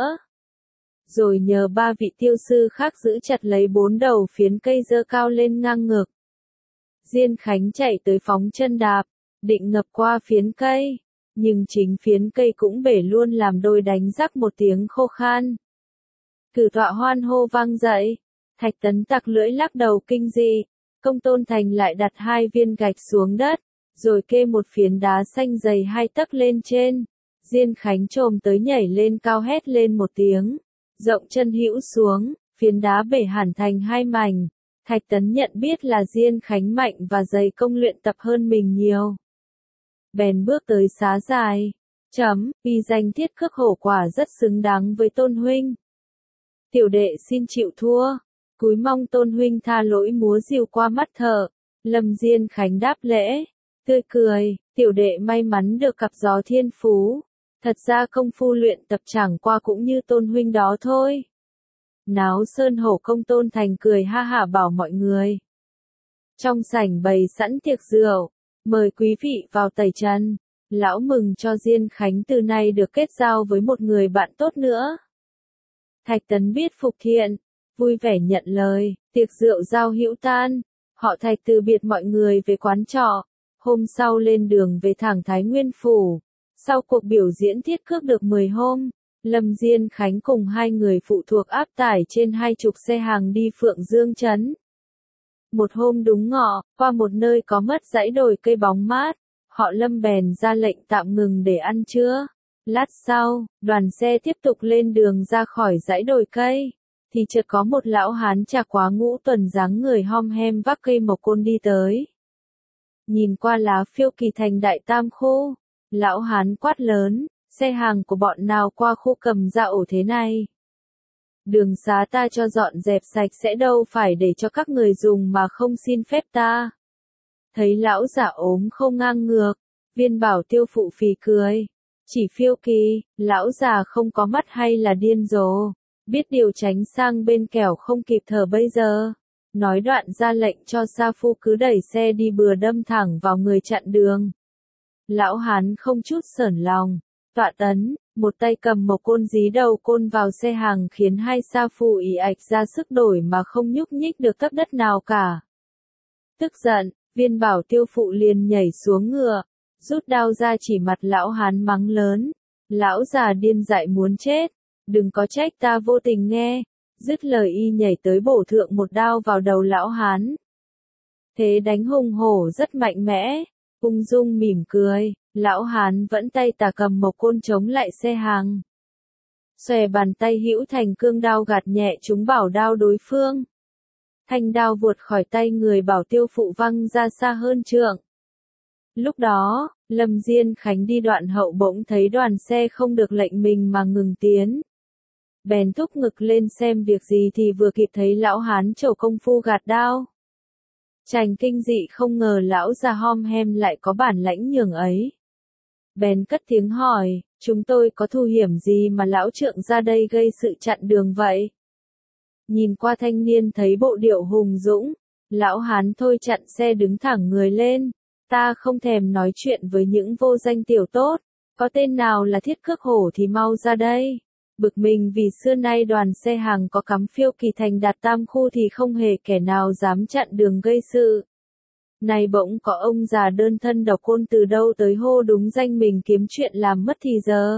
Rồi nhờ 3 vị tiêu sư khác giữ chặt lấy 4 đầu phiến cây giơ cao lên ngang ngược. Diên Khánh chạy tới phóng chân đạp, định ngập qua phiến cây, nhưng chính phiến cây cũng bể luôn làm đôi đánh rắc một tiếng khô khan. Cử tọa hoan hô vang dậy, Thạch Tấn tặc lưỡi lắc đầu kinh dị, Công Tôn Thành lại đặt 2 viên gạch xuống đất, rồi kê một phiến đá xanh dày 2 tấc lên trên. Diên Khánh chồm tới nhảy lên cao hét lên một tiếng, rộng chân hữu xuống, phiến đá bể hẳn thành 2 mảnh. Thạch Tấn nhận biết là Diên Khánh mạnh và dày công luyện tập hơn mình nhiều. Bèn bước tới xá dài, uy danh Thiết Cước Hổ quả rất xứng đáng với Tôn huynh. Tiểu đệ xin chịu thua, cúi mong Tôn huynh tha lỗi múa rìu qua mắt thợ. Lâm Diên Khánh đáp lễ, tươi cười, tiểu đệ may mắn được cặp gió thiên phú. Thật ra công phu luyện tập chẳng qua cũng như Tôn huynh đó thôi. Náo sơn hổ Công Tôn Thành cười ha hả bảo mọi người. Trong sảnh bày sẵn tiệc rượu, mời quý vị vào tẩy trần. Lão mừng cho Diên Khánh từ nay được kết giao với một người bạn tốt nữa. Thạch Tấn biết phục thiện, vui vẻ nhận lời, tiệc rượu giao hữu tan. Họ Thạch từ biệt mọi người về quán trọ, hôm sau lên đường về thẳng Thái Nguyên Phủ. Sau cuộc biểu diễn Thiết Cước được 10 hôm, Lâm Diên Khánh cùng 2 người phụ thuộc áp tải trên 20 xe hàng đi Phượng Dương Trấn. Một hôm đúng ngọ, qua một nơi có mất dãy đồi cây bóng mát, họ Lâm bèn ra lệnh tạm ngừng để ăn trưa. Lát sau, đoàn xe tiếp tục lên đường ra khỏi dãy đồi cây, thì chợt có một lão hán trạc quá ngũ tuần dáng người hom hem vác cây mộc côn đi tới. Nhìn qua lá phiêu kỳ thành đại tam khu, lão hán quát lớn, xe hàng của bọn nào qua khu Cầm Dạ ổ thế này? Đường xá ta cho dọn dẹp sạch sẽ đâu phải để cho các người dùng mà không xin phép ta. Thấy lão giả ốm không ngang ngược, Viên Bảo Tiêu phụ phì cười. Chỉ phiêu kỳ, lão già không có mắt hay là điên rồ, biết điều tránh sang bên kẻo không kịp thở bây giờ. Nói đoạn ra lệnh cho sa phu cứ đẩy xe đi bừa đâm thẳng vào người chặn đường. Lão hán không chút sởn lòng, tọa tấn, một tay cầm một côn dí đầu côn vào xe hàng khiến 2 sa phu ì ạch ra sức đổi mà không nhúc nhích được tấc đất nào cả. Tức giận, Viên Bảo Tiêu phụ liền nhảy xuống ngựa, rút đao ra chỉ mặt lão hán mắng lớn. Lão già điên dại muốn chết, đừng có trách ta vô tình nghe. Dứt lời y nhảy tới bổ thượng một đao vào đầu lão hán. Thế đánh hùng hổ rất mạnh mẽ, ung dung mỉm cười, lão hán vẫn tay tà cầm một côn chống lại xe hàng. Xòe bàn tay hữu thành cương đao gạt nhẹ chúng bảo đao đối phương. Thanh đao vụt khỏi tay người Bảo Tiêu phụ văng ra xa hơn trượng. Lúc đó, Lâm Diên Khánh đi đoạn hậu bỗng thấy đoàn xe không được lệnh mình mà ngừng tiến. Bèn thúc ngực lên xem việc gì thì vừa kịp thấy lão hán trổ công phu gạt đao. Chàng kinh dị không ngờ lão già hom hem lại có bản lãnh nhường ấy. Bèn cất tiếng hỏi, chúng tôi có thù hiểm gì mà lão trượng ra đây gây sự chặn đường vậy? Nhìn qua thanh niên thấy bộ điệu hùng dũng, lão hán thôi chặn xe đứng thẳng người lên. Ta không thèm nói chuyện với những vô danh tiểu tốt, có tên nào là Thiết Cước Hổ thì mau ra đây. Bực mình vì xưa nay đoàn xe hàng có cắm phiêu kỳ thành đạt tam khu thì không hề kẻ nào dám chặn đường gây sự. Này bỗng có ông già đơn thân độc côn từ đâu tới hô đúng danh mình kiếm chuyện làm mất thì giờ.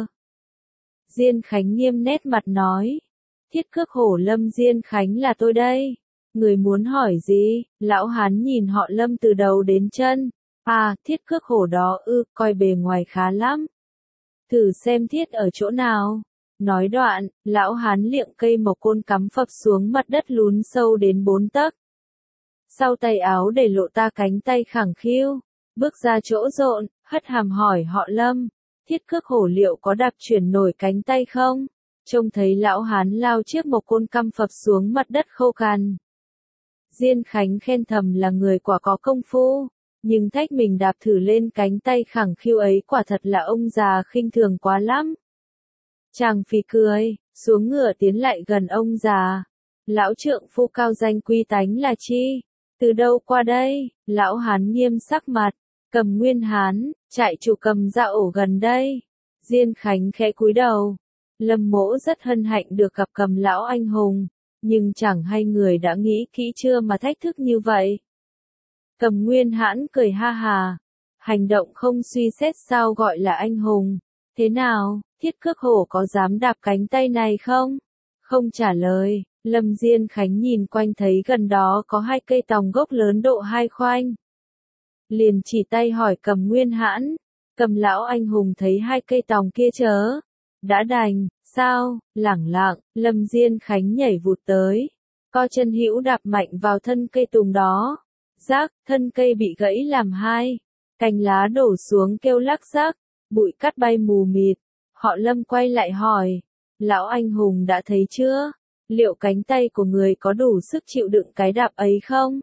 Diên Khánh nghiêm nét mặt nói, Thiết Cước Hổ Lâm Diên Khánh là tôi đây. Người muốn hỏi gì? Lão hán nhìn họ Lâm từ đầu đến chân, À, thiết cước hổ đó ư, coi bề ngoài khá lắm. Thử xem thiết ở chỗ nào. Nói đoạn, lão hán liệng cây mộc côn cắm phập xuống mặt đất lún sâu đến 4 tấc. Sau tay áo để lộ ta cánh tay khẳng khiu, bước ra chỗ rộn, hất hàm hỏi họ Lâm, thiết cước hổ liệu có đạp chuyển nổi cánh tay không? Trông thấy lão hán lao chiếc mộc côn căm phập xuống mặt đất khô cằn. Diên Khánh khen thầm là người quả có công phu, nhưng thách mình đạp thử lên cánh tay khẳng khiu ấy quả thật là ông già khinh thường quá lắm. Chàng phì cười, xuống ngựa tiến lại gần ông già. Lão trượng phu cao danh quy tánh là chi? Từ đâu qua đây? Lão hán nghiêm sắc mặt. Cầm Nguyên Hán, trại chủ Cầm Dạo ổ gần đây. Diên Khánh khẽ cúi đầu. Lâm Mỗ rất hân hạnh được gặp Cầm lão anh hùng, nhưng chẳng hay người đã nghĩ kỹ chưa mà thách thức như vậy. Cầm Nguyên Hãn cười ha hà. Hành động không suy xét sao gọi là anh hùng. Thế nào, thiết cước hổ có dám đạp cánh tay này không? Không trả lời, Lâm Diên Khánh nhìn quanh thấy gần đó có 2 cây tòng gốc lớn độ 2 khoanh. Liền chỉ tay hỏi Cầm Nguyên Hãn. Cầm lão anh hùng thấy 2 cây tòng kia chớ. Đã đành, sao, lẳng lặng, Lâm Diên Khánh nhảy vụt tới. Co chân hữu đạp mạnh vào thân cây tùng đó. Rác, thân cây bị gãy làm 2. Cành lá đổ xuống kêu lắc rác, bụi cát bay mù mịt. Họ Lâm quay lại hỏi. Lão anh hùng đã thấy chưa? Liệu cánh tay của người có đủ sức chịu đựng cái đạp ấy không?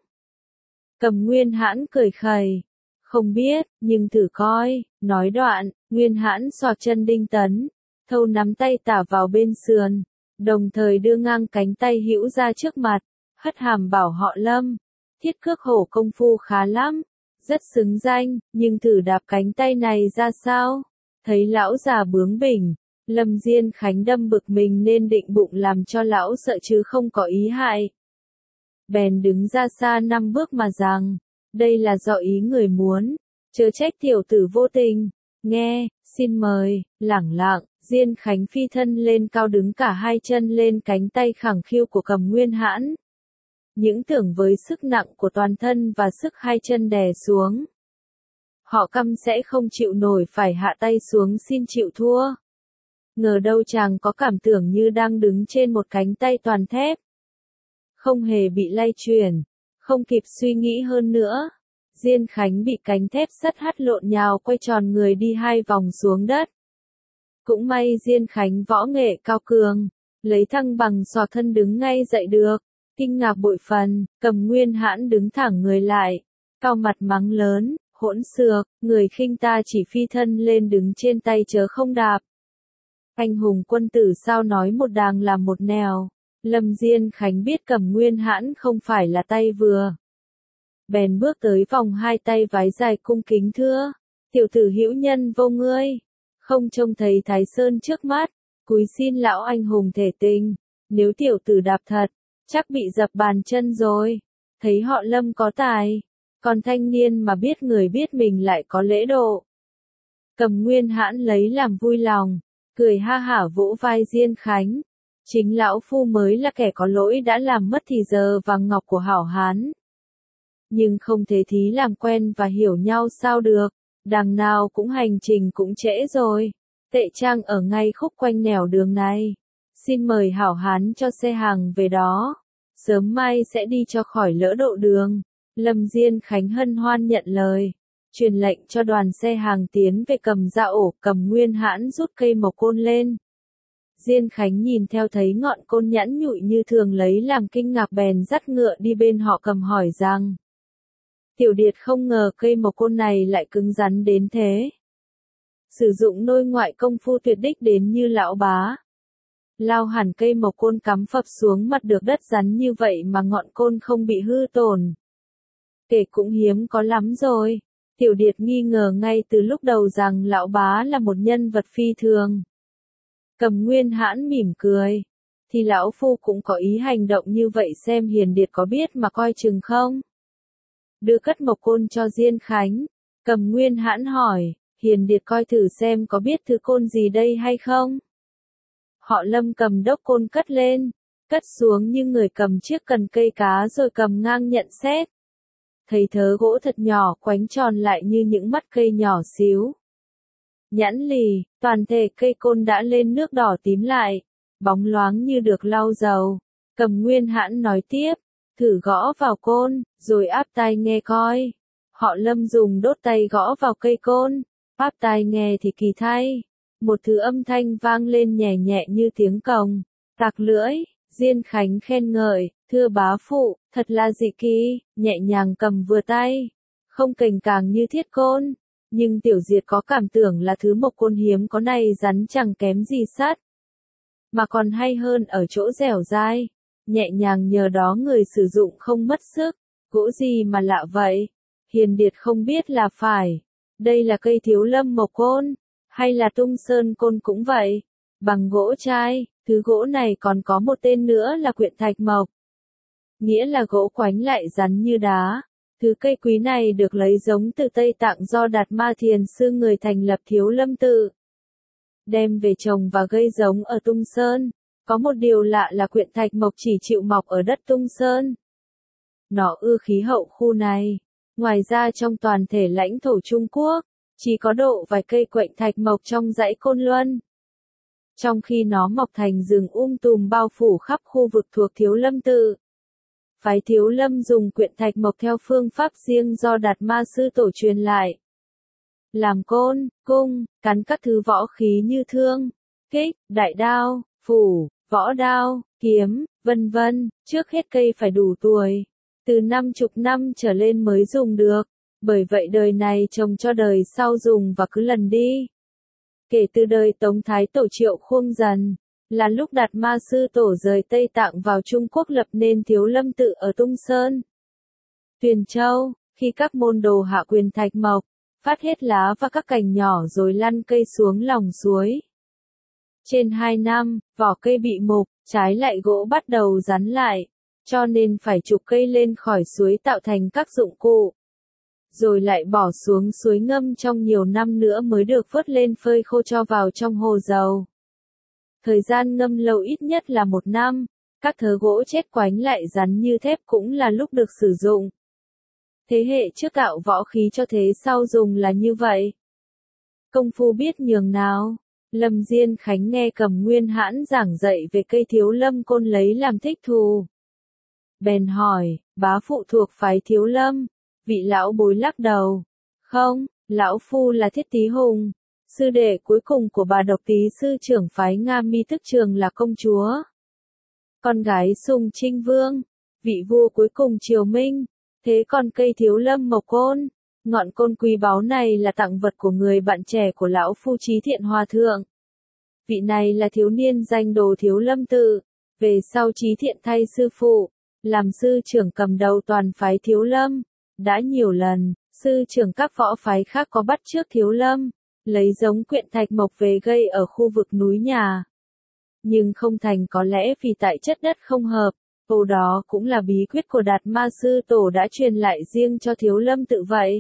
Cầm Nguyên Hãn cười khẩy. Không biết, nhưng thử coi. Nói đoạn, Nguyên Hãn xoạc chân đinh tấn. Thâu nắm tay tả vào bên sườn. Đồng thời đưa ngang cánh tay hữu ra trước mặt. Hất hàm bảo họ Lâm. Thiết cước hổ công phu khá lắm. Rất xứng danh, nhưng thử đạp cánh tay này ra sao? Thấy lão già bướng bỉnh. Lâm Diên Khánh đâm bực mình nên định bụng làm cho lão sợ chứ không có ý hại. Bèn đứng ra xa 5 bước mà rằng, đây là do ý người muốn, chớ trách tiểu tử vô tình. Nghe, xin mời, lẳng lặng, Diên Khánh phi thân lên cao đứng cả 2 chân lên cánh tay khẳng khiu của Cầm Nguyên Hãn. Những tưởng với sức nặng của toàn thân và sức 2 chân đè xuống, họ Căm sẽ không chịu nổi phải hạ tay xuống xin chịu thua. Ngờ đâu chàng có cảm tưởng như đang đứng trên một cánh tay toàn thép. Không hề bị lay chuyển, không kịp suy nghĩ hơn nữa. Diên Khánh bị cánh thép sắt hất lộn nhào quay tròn người đi 2 vòng xuống đất. Cũng may Diên Khánh võ nghệ cao cường, lấy thăng bằng xoạc thân đứng ngay dậy được. Kinh ngạc bội phần, Cầm Nguyên Hãn đứng thẳng người lại, cau mặt mắng lớn, hỗn xược, người khinh ta chỉ phi thân lên đứng trên tay chớ không đạp. Anh hùng quân tử sao nói một đàng làm một nẻo. Lâm Diên Khánh biết Cầm Nguyên Hãn không phải là tay vừa. Bèn bước tới vòng 2 tay vái dài cung kính thưa. Tiểu tử hữu nhân vô ngươi. Không trông thấy Thái Sơn trước mắt. Cúi xin lão anh hùng thể tình. Nếu tiểu tử đạp thật, chắc bị dập bàn chân rồi. Thấy họ Lâm có tài. Còn thanh niên mà biết người biết mình lại có lễ độ. Cầm Nguyên Hãn lấy làm vui lòng. Cười ha hả vỗ vai Diên Khánh. Chính lão phu mới là kẻ có lỗi đã làm mất thì giờ vàng ngọc của hảo hán. Nhưng không thể thí làm quen và hiểu nhau sao được. Đằng nào cũng hành trình cũng trễ rồi. Tệ trang ở ngay khúc quanh nẻo đường này. Xin mời hảo hán cho xe hàng về đó. Sớm mai sẽ đi cho khỏi lỡ độ đường. Lâm Diên Khánh hân hoan nhận lời. Truyền lệnh cho đoàn xe hàng tiến về Cầm Dạo ổ. Cầm Nguyên Hãn rút cây mộc côn lên. Diên Khánh nhìn theo thấy ngọn côn nhẵn nhụi như thường lấy làm kinh ngạc bèn dắt ngựa đi bên họ Cầm hỏi rằng. Tiểu điệt không ngờ cây mộc côn này lại cứng rắn đến thế. Sử dụng nôi ngoại công phu tuyệt đích đến như lão bá. Lao hẳn cây mộc côn cắm phập xuống mặt được đất rắn như vậy mà ngọn côn không bị hư tổn. Kể cũng hiếm có lắm rồi. Tiểu điệt nghi ngờ ngay từ lúc đầu rằng lão bá là một nhân vật phi thường. Cầm Nguyên Hãn mỉm cười. Thì lão phu cũng có ý hành động như vậy xem hiền điệt có biết mà coi chừng không? Đưa cất mộc côn cho Diên Khánh. Cầm Nguyên Hãn hỏi, hiền điệt coi thử xem có biết thứ côn gì đây hay không? Họ Lâm cầm đốc côn cất lên, cất xuống như người cầm chiếc cần cây cá rồi cầm ngang nhận xét. thấy thớ gỗ thật nhỏ quánh tròn lại như những mắt cây nhỏ xíu. Nhãn lì, toàn thể cây côn đã lên nước đỏ tím lại, bóng loáng như được lau dầu. Cầm Nguyên Hãn nói tiếp, thử gõ vào côn, rồi áp tai nghe coi. Họ Lâm dùng đốt tay gõ vào cây côn, áp tai nghe thì kỳ thay. Một thứ âm thanh vang lên nhẹ nhẹ như tiếng cồng, tạc lưỡi. Diên Khánh khen ngợi, thưa bá phụ, thật là dị kỳ, nhẹ nhàng cầm vừa tay, không cành càng như thiết côn. Nhưng Tiểu Diệt có cảm tưởng là thứ mộc côn hiếm có này rắn chẳng kém gì sắt, mà còn hay hơn ở chỗ dẻo dai, nhẹ nhàng nhờ đó người sử dụng không mất sức. Gỗ gì mà lạ vậy? Hiền Điệt không biết là phải. Đây là cây Thiếu Lâm mộc côn, hay là Tung Sơn côn cũng vậy, bằng gỗ trai. Thứ gỗ này còn có một tên nữa là quyện thạch mộc, nghĩa là gỗ quánh lại rắn như đá. Thứ cây quý này được lấy giống từ Tây Tạng do Đạt Ma Thiền sư người thành lập Thiếu Lâm tự đem về trồng và gây giống ở Tung Sơn. Có một điều lạ là quyện thạch mộc chỉ chịu mọc ở đất Tung Sơn. Nó ưa khí hậu khu này. Ngoài ra trong toàn thể lãnh thổ Trung Quốc, chỉ có độ vài cây quyện thạch mộc trong dãy Côn Luân. Trong khi nó mọc thành rừng tùm bao phủ khắp khu vực thuộc Thiếu Lâm tự. Phái Thiếu Lâm dùng quyện thạch mộc theo phương pháp riêng do Đạt Ma sư tổ truyền lại. Làm côn, cung, cắn các thứ võ khí như thương, kích, đại đao, phủ, võ đao, kiếm, vân vân. Trước hết cây phải đủ tuổi, từ 50 năm trở lên mới dùng được. Bởi vậy đời này trồng cho đời sau dùng và cứ lần đi. Kể từ đời Tống Thái Tổ Triệu Khuông Dần, là lúc Đạt Ma sư tổ rời Tây Tạng vào Trung Quốc lập nên Thiếu Lâm tự ở Tung Sơn, Tuyền Châu. Khi các môn đồ hạ quyền thạch mộc, phát hết lá và các cành nhỏ rồi lăn cây xuống lòng suối. Trên 2 năm, vỏ cây bị mục, trái lại gỗ bắt đầu rắn lại, cho nên phải trục cây lên khỏi suối tạo thành các dụng cụ. Rồi lại bỏ xuống suối ngâm trong nhiều năm nữa mới được vớt lên phơi khô cho vào trong hồ dầu. Thời gian ngâm lâu ít nhất là 1 năm, các thớ gỗ chết quánh lại rắn như thép cũng là lúc được sử dụng. Thế hệ trước tạo võ khí cho thế sau dùng là như vậy. Công phu biết nhường nào. Lâm Diên Khánh nghe Cầm Nguyên Hãn giảng dạy về cây Thiếu Lâm côn lấy làm thích thú. Bèn hỏi, bá phụ thuộc phái Thiếu Lâm? Vị lão bối lắc đầu. Không, lão phu là Thiết Tý Hùng, sư đệ cuối cùng của bà Độc Tý sư trưởng phái Nga Mi tức Trường là công chúa, con gái Sùng Trinh Vương, vị vua cuối cùng triều Minh. Thế còn cây Thiếu Lâm mộc côn, ngọn côn quý báu này là tặng vật của người bạn trẻ của lão phu Trí Thiện Hòa Thượng. Vị này là thiếu niên danh đồ Thiếu Lâm tự, về sau Trí Thiện thay sư phụ, làm sư trưởng cầm đầu toàn phái Thiếu Lâm. Đã nhiều lần, sư trưởng các võ phái khác có bắt chước Thiếu Lâm, lấy giống quyện thạch mộc về gây ở khu vực núi nhà. Nhưng không thành, có lẽ vì tại chất đất không hợp. Câu đó cũng là bí quyết của Đạt Ma sư tổ đã truyền lại riêng cho Thiếu Lâm tự vậy.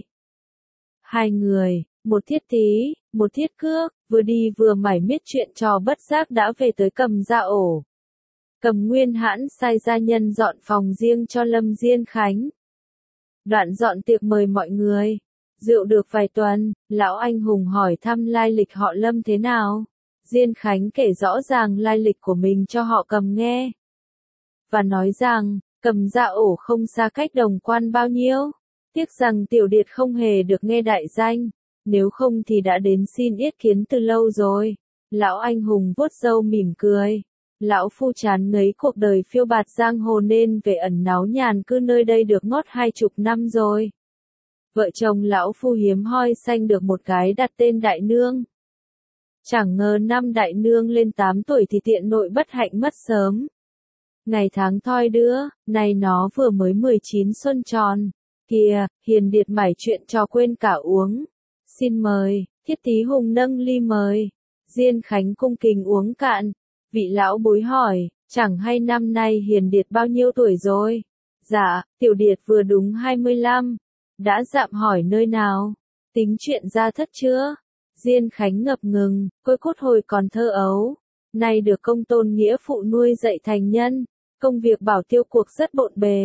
2 người, một Thiết Tý, một Thiết Cước, vừa đi vừa mải miết chuyện trò bất giác đã về tới Cầm Gia ổ. Cầm Nguyên Hãn sai gia nhân dọn phòng riêng cho Lâm Diên Khánh. Đoạn dọn tiệc mời mọi người. Rượu được vài tuần, lão anh hùng hỏi thăm lai lịch họ Lâm thế nào. Diên Khánh kể rõ ràng lai lịch của mình cho họ Cầm nghe. Và nói rằng, Cầm Gia ổ không xa cách Đồng Quan bao nhiêu. Tiếc rằng Tiểu Điệt không hề được nghe đại danh, nếu không thì đã đến xin yết kiến từ lâu rồi. Lão anh hùng vuốt râu mỉm cười. Lão phu chán ngấy cuộc đời phiêu bạt giang hồ nên về ẩn náu nhàn cư nơi đây được ngót 20 năm rồi. Vợ chồng lão phu hiếm hoi sanh được một gái đặt tên Đại Nương. Chẳng ngờ năm Đại Nương lên 8 tuổi thì tiện nội bất hạnh mất sớm. Ngày tháng thoi đưa, nay nó vừa mới 19 xuân tròn. Kìa, Hiền Điệt mải chuyện trò quên cả uống. Xin mời, Thiết Tý Hùng nâng ly mời. Diên Khánh cung kính uống cạn. Vị lão bối hỏi, chẳng hay năm nay Hiền Điệt bao nhiêu tuổi rồi? Dạ, Tiểu Điệt vừa đúng 25. Đã dạm hỏi nơi nào? Tính chuyện ra thất chưa? Diên Khánh ngập ngừng, côi cốt hồi còn thơ ấu. Nay được công tôn nghĩa phụ nuôi dạy thành nhân. Công việc bảo tiêu cuộc rất bộn bề.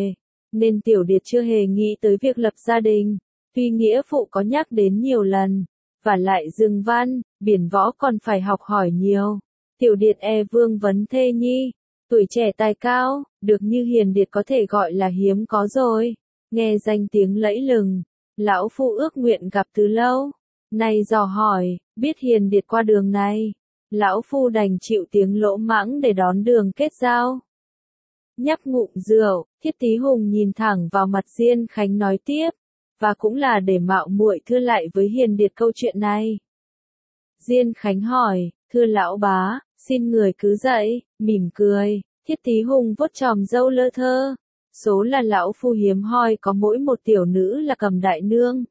nên Tiểu Điệt chưa hề nghĩ tới việc lập gia đình. Tuy nghĩa phụ có nhắc đến nhiều lần, và lại Dương Văn, Biển Võ còn phải học hỏi nhiều. Tiểu Điệt vương vấn thê nhi, tuổi trẻ tài cao, được như Hiền Điệt có thể gọi là hiếm có rồi. Nghe danh tiếng lẫy lừng, lão phu ước nguyện gặp từ lâu. Nay dò hỏi, biết Hiền Điệt qua đường này, lão phu đành chịu tiếng lỗ mãng để đón đường kết giao. Nhấp ngụm rượu, Thiết Tí Hùng nhìn thẳng vào mặt Diên Khánh nói tiếp, và cũng là để mạo muội thưa lại với Hiền Điệt câu chuyện này. Diên Khánh hỏi, thưa lão bá, xin người cứ dậy, mỉm cười. Thiết Tí Hùng vuốt chòm râu lơ thơ. Số là lão phu hiếm hoi có mỗi một tiểu nữ là Cầm đại nương.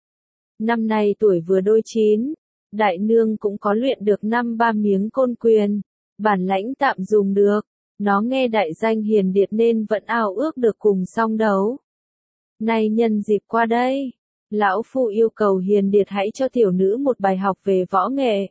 Năm nay tuổi vừa đôi 9, đại nương cũng có luyện được 5-3 miếng côn quyền, bản lãnh tạm dùng được. Nó nghe đại danh Hiền Điệt nên vẫn ao ước được cùng song đấu. Nay nhân dịp qua đây, lão phu yêu cầu Hiền Điệt hãy cho tiểu nữ một bài học về võ nghệ.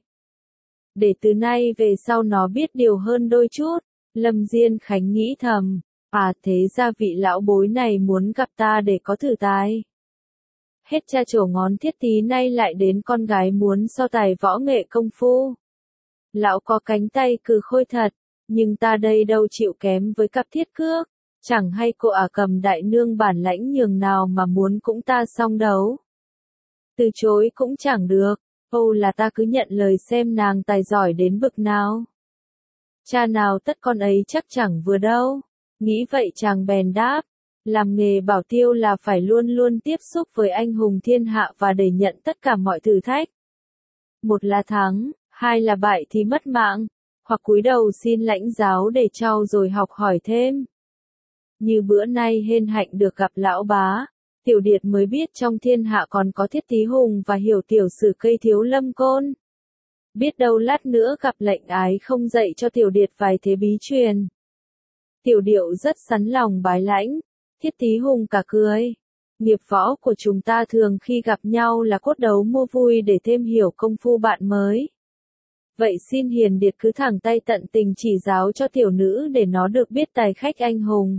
Để từ nay về sau nó biết điều hơn đôi chút. Lâm Diên Khánh nghĩ thầm, thế ra vị lão bối này muốn gặp ta để có thử tài. Hết cha trổ ngón Thiết Tí nay lại đến con gái muốn so tài võ nghệ công phu. Lão có cánh tay cừ khôi thật, nhưng ta đây đâu chịu kém với cặp thiết cước. Chẳng hay cô Cầm đại nương bản lãnh nhường nào mà muốn cũng ta song đấu. Từ chối cũng chẳng được, là ta cứ nhận lời xem nàng tài giỏi đến bực nào. Cha nào tất con ấy chắc chẳng vừa đâu. Nghĩ vậy chàng bèn đáp, làm nghề bảo tiêu là phải luôn luôn tiếp xúc với anh hùng thiên hạ và để nhận tất cả mọi thử thách. Một là thắng, hai là bại thì mất mạng, hoặc cúi đầu xin lãnh giáo để trau rồi học hỏi thêm. Như bữa nay hên hạnh được gặp lão bá, Tiểu Điệt mới biết trong thiên hạ còn có Thiết Tí Hùng và hiểu tiểu sử cây Thiếu Lâm Côn. Biết đâu lát nữa gặp lệnh ái không dạy cho Tiểu Điệt vài thế bí truyền. Tiểu Điệu rất sắn lòng bái lãnh, Thiết Tí Hùng cả cười. Nghiệp võ của chúng ta thường khi gặp nhau là cốt đấu mua vui để thêm hiểu công phu bạn mới. Vậy xin Hiền Điệt cứ thẳng tay tận tình chỉ giáo cho tiểu nữ để nó được biết tài khách anh hùng.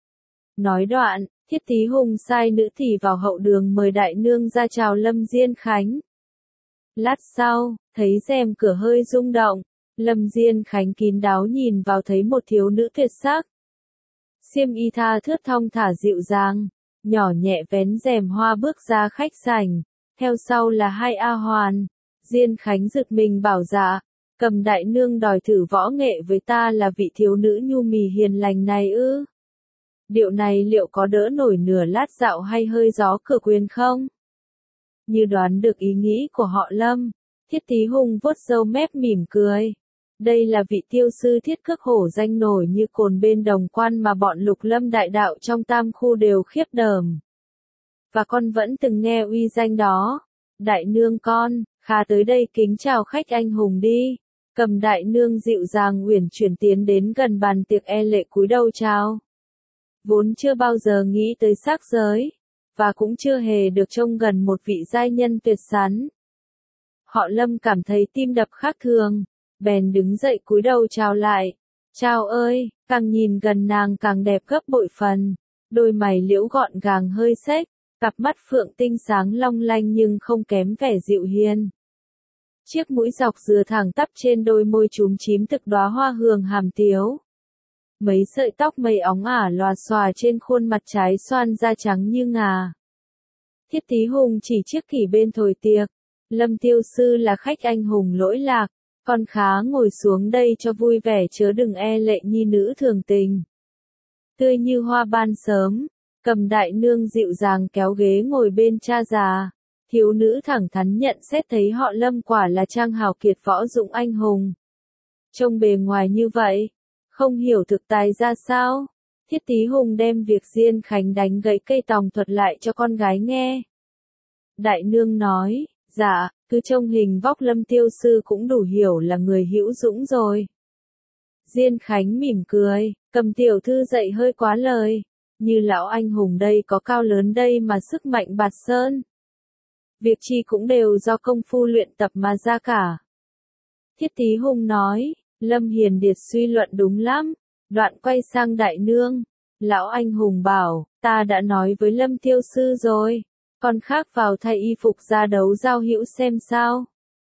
Nói đoạn, Thiết Tí Hùng sai nữ tỳ vào hậu đường mời đại nương ra chào Lâm Diên Khánh. Lát sau, thấy rèm cửa hơi rung động, Lâm Diên Khánh kín đáo nhìn vào thấy một thiếu nữ tuyệt sắc. Xiêm y tha thướt thong thả dịu dàng, nhỏ nhẹ vén rèm hoa bước ra khách sảnh, theo sau là hai A Hoàn. Diên Khánh giật mình bảo dạ, Cầm đại nương đòi thử võ nghệ với ta là vị thiếu nữ nhu mì hiền lành này ư? Điệu này liệu có đỡ nổi nửa lát dạo hay hơi gió cửa quyền không? Như đoán được ý nghĩ của họ Lâm, Thiết Tí Hùng vuốt râu mép mỉm cười. Đây là vị tiêu sư thiết cước hổ danh nổi như cồn bên Đồng Quan mà bọn Lục Lâm đại đạo trong Tam khu đều khiếp đờm. Và con vẫn từng nghe uy danh đó. Đại nương con, khá tới đây kính chào khách anh hùng đi. Cầm đại nương dịu dàng uyển chuyển tiến đến gần bàn tiệc lệ cúi đầu chào. Vốn chưa bao giờ nghĩ tới sắc giới, và cũng chưa hề được trông gần một vị giai nhân tuyệt sắn. Họ Lâm cảm thấy tim đập khác thường, bèn đứng dậy cúi đầu chào lại. Chào ơi, càng nhìn gần nàng càng đẹp gấp bội phần. Đôi mày liễu gọn gàng hơi xếch, cặp mắt phượng tinh sáng long lanh nhưng không kém vẻ dịu hiền. Chiếc mũi dọc dừa thẳng tắp trên đôi môi chúm chím thực đóa hoa hường hàm tiếu. Mấy sợi tóc mây óng ả lòa xòa trên khuôn mặt trái xoan da trắng như ngà. Thiết Tí Hùng chỉ chiếc kỷ bên thổi tiệc. Lâm tiêu sư là khách anh hùng lỗi lạc, con khá ngồi xuống đây cho vui vẻ chớ đừng lệ nhi nữ thường tình. Tươi như hoa ban sớm, Cầm đại nương dịu dàng kéo ghế ngồi bên cha già. Thiếu nữ thẳng thắn nhận xét thấy họ Lâm quả là trang hào kiệt võ dụng anh hùng. Trông bề ngoài như vậy, không hiểu thực tài ra sao. Thiết Tí Hùng đem việc Diên Khánh đánh gãy cây tòng thuật lại cho con gái nghe. Đại nương nói, dạ, cứ trông hình vóc Lâm tiêu sư cũng đủ hiểu là người hữu dũng rồi. Diên Khánh mỉm cười, Cầm tiểu thư dậy hơi quá lời. Như lão anh hùng đây có cao lớn đây mà sức mạnh bạt sơn. Việc chi cũng đều do công phu luyện tập mà ra cả. Thiết Tí Hùng nói, Lâm Hiền Điệt suy luận đúng lắm. Đoạn quay sang đại nương, Lão anh hùng bảo, ta đã nói với Lâm tiêu sư rồi, con khác vào thay y phục ra đấu giao hữu xem sao.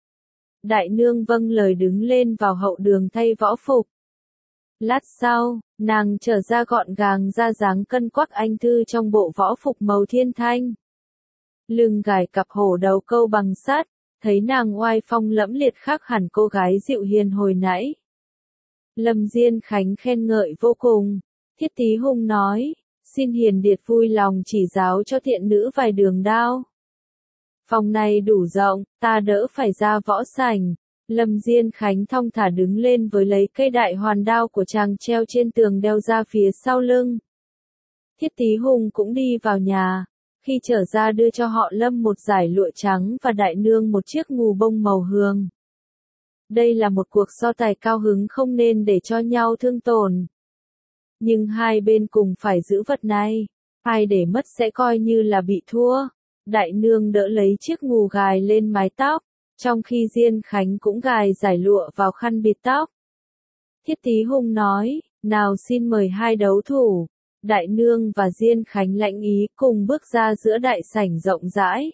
Đại nương vâng lời đứng lên vào hậu đường thay võ phục. Lát sau, nàng trở ra gọn gàng ra dáng cân quắc anh thư trong bộ võ phục màu thiên thanh. Lưng gài cặp hổ đầu câu bằng sắt, thấy nàng oai phong lẫm liệt khác hẳn cô gái dịu hiền hồi nãy. Lâm Diên Khánh khen ngợi vô cùng. Thiết Tí Hung nói, xin hiền điệt vui lòng chỉ giáo cho thiện nữ vài đường đao. Phòng này đủ rộng, ta đỡ phải ra võ sảnh. Lâm Diên Khánh thong thả đứng lên với lấy cây đại hoàn đao của chàng treo trên tường đeo ra phía sau lưng. Thiết Tí Hung cũng đi vào nhà. Khi trở ra đưa cho họ Lâm một dải lụa trắng và đại nương một chiếc ngù bông màu hương. Đây là một cuộc so tài cao hứng không nên để cho nhau thương tổn. Nhưng hai bên cùng phải giữ vật này, ai để mất sẽ coi như là bị thua. Đại nương đỡ lấy chiếc ngù gài lên mái tóc, trong khi Diên Khánh cũng gài dải lụa vào khăn bịt tóc. Thiết Tí Hung nói, nào xin mời hai đấu thủ. Đại nương và Diên Khánh lãnh ý cùng bước ra giữa đại sảnh rộng rãi.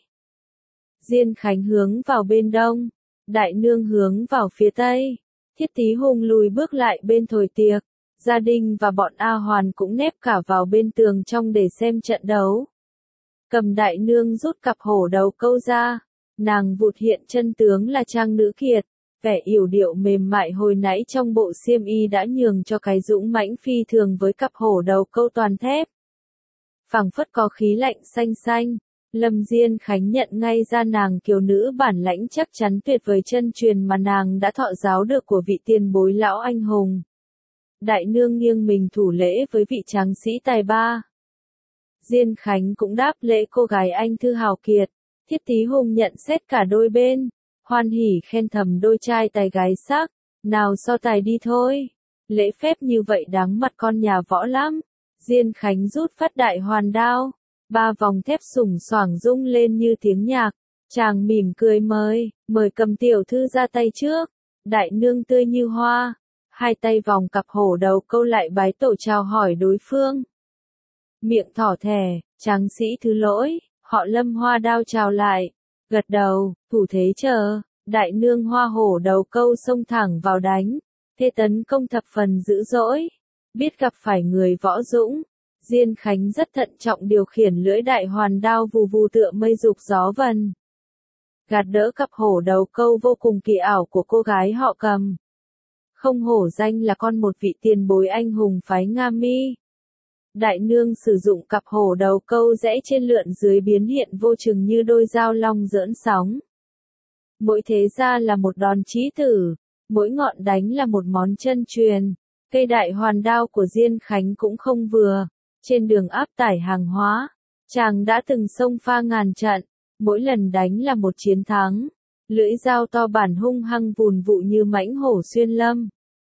Diên Khánh hướng vào bên đông, đại nương hướng vào phía tây. Thiết Tí Hung lùi bước lại bên thồi tiệc. Gia đình và bọn A Hoàn cũng nép cả vào bên tường trong để xem trận đấu. Cầm đại nương rút cặp hổ đầu câu ra. Nàng vụt hiện chân tướng là trang nữ kiệt. Vẻ yểu điệu mềm mại hồi nãy trong bộ xiêm y đã nhường cho cái dũng mãnh phi thường với cặp hổ đầu câu toàn thép. Phảng phất có khí lạnh xanh xanh. Lâm Diên Khánh nhận ngay ra nàng kiều nữ bản lãnh chắc chắn tuyệt vời chân truyền mà nàng đã thọ giáo được của vị tiền bối lão anh hùng. Đại nương nghiêng mình thủ lễ với vị tráng sĩ tài ba. Diên Khánh cũng đáp lễ cô gái anh thư hào kiệt. Thiết Tí Hung nhận xét cả đôi bên, hoan hỉ khen thầm đôi trai tài gái sắc, nào so tài đi thôi. Lễ phép như vậy đáng mặt con nhà võ lắm. Diên Khánh rút phát đại hoàn đao, ba vòng thép sủng soảng rung lên như tiếng nhạc. Chàng mỉm cười mời cầm tiểu thư ra tay trước. Đại nương tươi như hoa, hai tay vòng cặp hổ đầu câu lại bái tổ chào hỏi đối phương. Miệng thỏ thẻ, tráng sĩ thứ lỗi, họ Lâm hoa đao chào lại, gật đầu, thủ thế chờ. Đại nương hoa hổ đầu câu xông thẳng vào đánh, thế tấn công thập phần dữ dỗi. Biết gặp phải người võ dũng, Diên Khánh rất thận trọng điều khiển lưỡi đại hoàn đao vù vù tựa mây dục gió vần. Gạt đỡ cặp hổ đầu câu vô cùng kỳ ảo của cô gái họ Cầm. Không hổ danh là con một vị tiền bối anh hùng phái Nga Mi. Đại nương sử dụng cặp hổ đầu câu rẽ trên lượn dưới biến hiện vô chừng như đôi dao long giỡn sóng. Mỗi thế ra là một đòn chí tử, mỗi ngọn đánh là một món chân truyền. Cây đại hoàn đao của Diên Khánh cũng không vừa. Trên đường áp tải hàng hóa, chàng đã từng xông pha ngàn trận, mỗi lần đánh là một chiến thắng. Lưỡi dao to bản hung hăng vùn vụ như mãnh hổ xuyên lâm.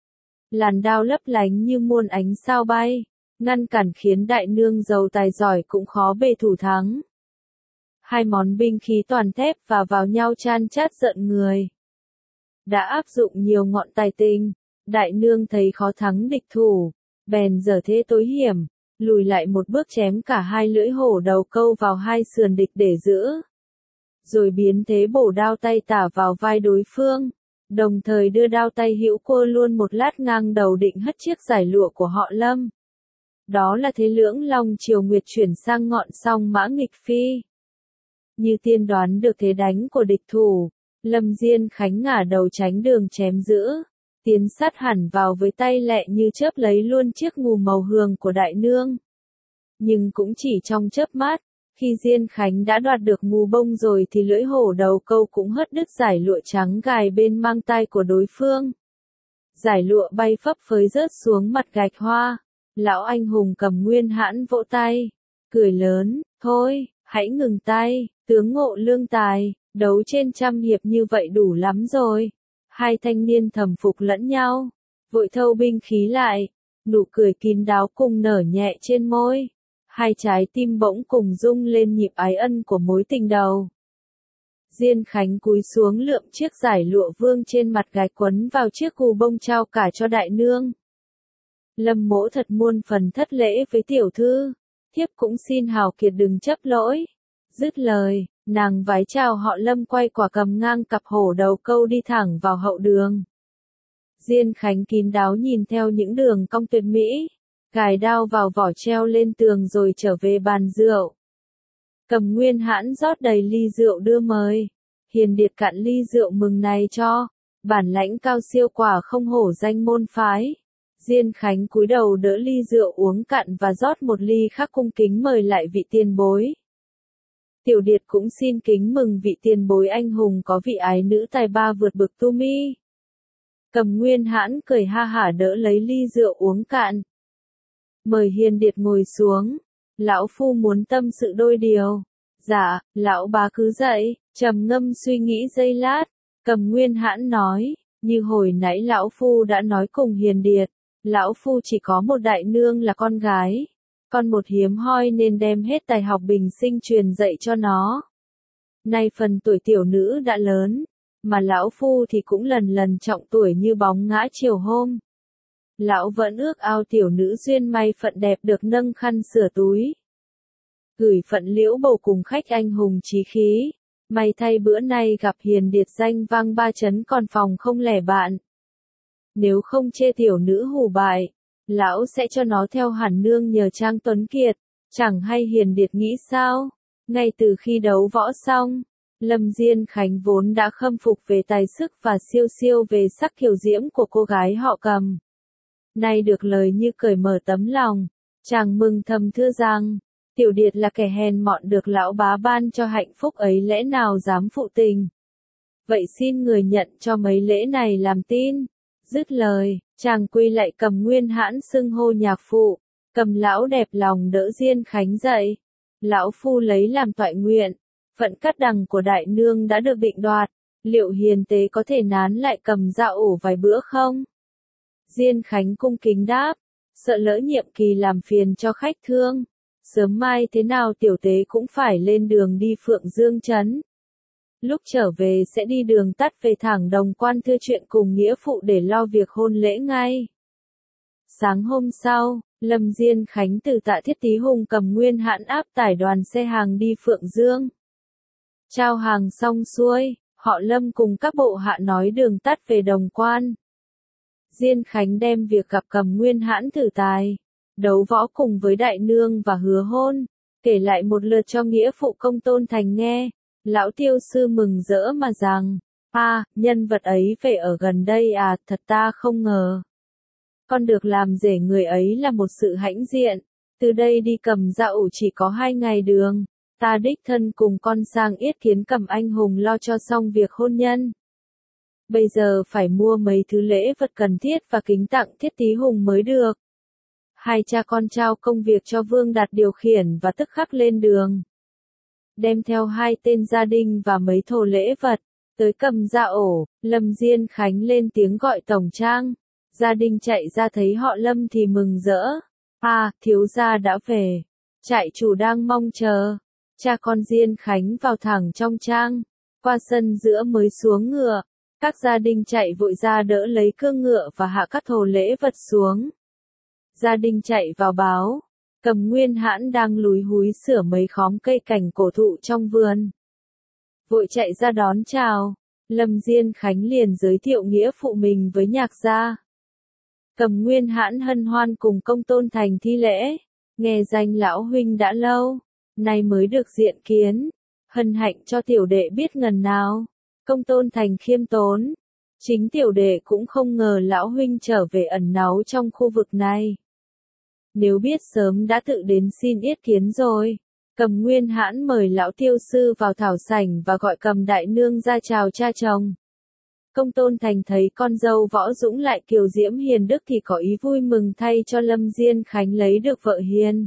Làn đao lấp lánh như muôn ánh sao bay, ngăn cản khiến đại nương giàu tài giỏi cũng khó bề thủ thắng. Hai món binh khí toàn thép và vào nhau chan chát giận người. Đã áp dụng nhiều ngọn tài tinh, đại nương thấy khó thắng địch thủ, bèn giở thế tối hiểm, lùi lại một bước chém cả hai lưỡi hổ đầu câu vào hai sườn địch để giữ. Rồi biến thế bổ đao tay tả vào vai đối phương, đồng thời đưa đao tay hữu cua luôn một lát ngang đầu định hất chiếc dải lụa của họ Lâm. Đó là thế lưỡng long triều nguyệt chuyển sang ngọn song mã nghịch phi. Như tiên đoán được thế đánh của địch thủ, Lâm Diên Khánh ngả đầu tránh đường chém giữ, tiến sát hẳn vào với tay lẹ như chớp lấy luôn chiếc ngù màu hường của đại nương. Nhưng cũng chỉ trong chớp mắt, khi Diên Khánh đã đoạt được ngù bông rồi thì lưỡi hổ đầu câu cũng hất đứt dải lụa trắng gài bên mang tay của đối phương. Dải lụa bay phấp phới rớt xuống mặt gạch hoa. Lão anh hùng Cầm nguyên hãn vỗ tay, cười lớn, thôi, hãy ngừng tay, tướng ngộ lương tài, đấu trên trăm hiệp như vậy đủ lắm rồi. Hai thanh niên thầm phục lẫn nhau, vội thâu binh khí lại, nụ cười kín đáo cùng nở nhẹ trên môi. Hai trái tim bỗng cùng rung lên nhịp ái ân của mối tình đầu. Diên Khánh cúi xuống lượm chiếc dải lụa vương trên mặt gạch quấn vào chiếc gù bông trao cả cho đại nương. Lâm mỗ thật muôn phần thất lễ với tiểu thư, thiếp cũng xin hào kiệt đừng chấp lỗi. Dứt lời, nàng vái chào họ Lâm quay quả cầm ngang cặp hổ đầu câu đi thẳng vào hậu đường. Diên Khánh kín đáo nhìn theo những đường cong tuyệt mỹ, gài đao vào vỏ treo lên tường rồi trở về bàn rượu. Cầm Nguyên Hãn rót đầy ly rượu đưa mời. Hiền Điệt cạn ly rượu mừng này cho, bản lãnh cao siêu quả không hổ danh môn phái. Diên Khánh cúi đầu đỡ ly rượu uống cạn và rót một ly khác cung kính mời lại vị tiền bối. Tiểu Điệt cũng xin kính mừng vị tiền bối anh hùng có vị ái nữ tài ba vượt bực tu mi. Cầm Nguyên Hãn cười ha hả đỡ lấy ly rượu uống cạn. Mời Hiền Điệt ngồi xuống, lão phu muốn tâm sự đôi điều. Dạ, lão bá cứ dậy, trầm ngâm suy nghĩ giây lát. Cầm Nguyên Hãn nói, như hồi nãy lão phu đã nói cùng Hiền Điệt, lão phu chỉ có một đại nương là con gái, con một hiếm hoi nên đem hết tài học bình sinh truyền dạy cho nó. Nay phần tuổi tiểu nữ đã lớn, mà lão phu thì cũng lần lần trọng tuổi như bóng ngã chiều hôm. Lão vẫn ước ao tiểu nữ duyên may phận đẹp được nâng khăn sửa túi. Gửi phận Liễu bầu cùng khách anh hùng chí khí. May thay bữa nay gặp Hiền Điệt danh vang ba chấn còn phòng không lẻ bạn. Nếu không chê tiểu nữ hù bại, lão sẽ cho nó theo hẳn nương nhờ Trang Tuấn Kiệt. Chẳng hay Hiền Điệt nghĩ sao? Ngay từ khi đấu võ xong, Lâm Diên Khánh vốn đã khâm phục về tài sức và siêu siêu về sắc kiều diễm của cô gái họ Cầm. Nay được lời như cởi mở tấm lòng, chàng mừng thầm thưa rằng, Tiểu Điệt là kẻ hèn mọn được lão bá ban cho hạnh phúc ấy lẽ nào dám phụ tình. Vậy xin người nhận cho mấy lễ này làm tin. Dứt lời, chàng quy lại Cầm Nguyên Hãn xưng hô nhạc phụ. Cầm lão đẹp lòng đỡ Diên Khánh dậy. Lão phu lấy làm toại nguyện. Phận cắt đằng của đại nương đã được định đoạt. Liệu hiền tế có thể nán lại Cầm dạo ổ vài bữa không? Diên Khánh cung kính đáp. Sợ lỡ nhiệm kỳ làm phiền cho khách thương. Sớm mai thế nào tiểu tế cũng phải lên đường đi Phượng Dương trấn. Lúc trở về sẽ đi đường tắt về thẳng Đồng Quan thưa chuyện cùng nghĩa phụ để lo việc hôn lễ ngay. Sáng hôm sau, Lâm Diên Khánh từ Tạ Thiết Tý Hùng Cầm Nguyên Hãn áp tải đoàn xe hàng đi Phượng Dương. Trao hàng xong xuôi, họ Lâm cùng các bộ hạ nói đường tắt về Đồng Quan. Diên Khánh đem việc gặp Cầm Nguyên Hãn thử tài, đấu võ cùng với đại nương và hứa hôn, kể lại một lượt cho nghĩa phụ Công Tôn Thành nghe. Lão tiêu sư mừng rỡ mà rằng, nhân vật ấy về ở gần đây à, thật ta không ngờ. Con được làm rể người ấy là một sự hãnh diện, từ đây đi Cầm dạo chỉ có 2 ngày đường, ta đích thân cùng con sang yết kiến Cầm anh hùng lo cho xong việc hôn nhân. Bây giờ phải mua mấy thứ lễ vật cần thiết và kính tặng Thiết Tý Hùng mới được. Hai cha con trao công việc cho Vương Đạt điều khiển và tức khắc lên đường. Đem theo 2 tên gia đình và mấy thồ lễ vật, tới Cầm dạ ổ, Lâm Diên Khánh lên tiếng gọi tổng trang. Gia đình chạy ra thấy họ Lâm thì mừng rỡ. Thiếu gia đã về. Trại chủ đang mong chờ. Cha con Diên Khánh vào thẳng trong trang. Qua sân giữa mới xuống ngựa. Các gia đình chạy vội ra đỡ lấy cương ngựa và hạ các thồ lễ vật xuống. Gia đình chạy vào báo. Cầm Nguyên Hãn đang lúi húi sửa mấy khóm cây cảnh cổ thụ trong vườn. Vội chạy ra đón chào. Lâm Diên Khánh liền giới thiệu nghĩa phụ mình với nhạc gia. Cầm Nguyên Hãn hân hoan cùng Công Tôn Thành thi lễ. Nghe danh lão huynh đã lâu, nay mới được diện kiến. Hân hạnh cho tiểu đệ biết ngần nào. Công Tôn Thành khiêm tốn. Chính tiểu đệ cũng không ngờ lão huynh trở về ẩn náu trong khu vực này. Nếu biết sớm đã tự đến xin yết kiến rồi. Cầm Nguyên Hãn mời lão tiêu sư vào thảo sảnh và gọi Cầm đại nương ra chào cha chồng. Công Tôn Thành thấy con dâu Võ Dũng lại kiều diễm hiền đức thì có ý vui mừng thay cho Lâm Diên Khánh lấy được vợ hiền.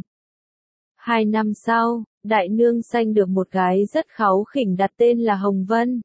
2 năm sau, đại nương sanh được một gái rất kháu khỉnh đặt tên là Hồng Vân.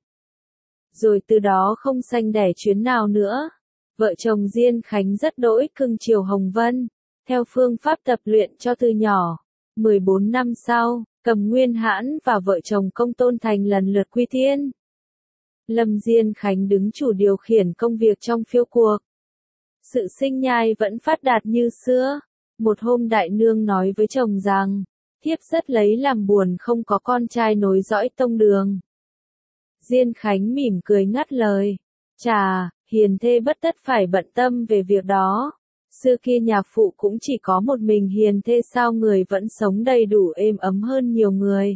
Rồi từ đó không sanh đẻ chuyến nào nữa. Vợ chồng Diên Khánh rất đỗi cưng chiều Hồng Vân, theo phương pháp tập luyện cho từ nhỏ. 14 năm sau, Cầm Nguyên Hãn và vợ chồng Công Tôn Thành lần lượt quy thiên. Lâm Diên Khánh đứng chủ điều khiển công việc trong phiêu cuộc. sự sinh nhai vẫn phát đạt như xưa. Một hôm đại nương nói với chồng rằng, thiếp rất lấy làm buồn không có con trai nối dõi tông đường. Diên Khánh mỉm cười ngắt lời, chà, hiền thê bất tất phải bận tâm về việc đó. Xưa kia nhạc phụ cũng chỉ có một mình hiền thê sao người vẫn sống đầy đủ êm ấm hơn nhiều người.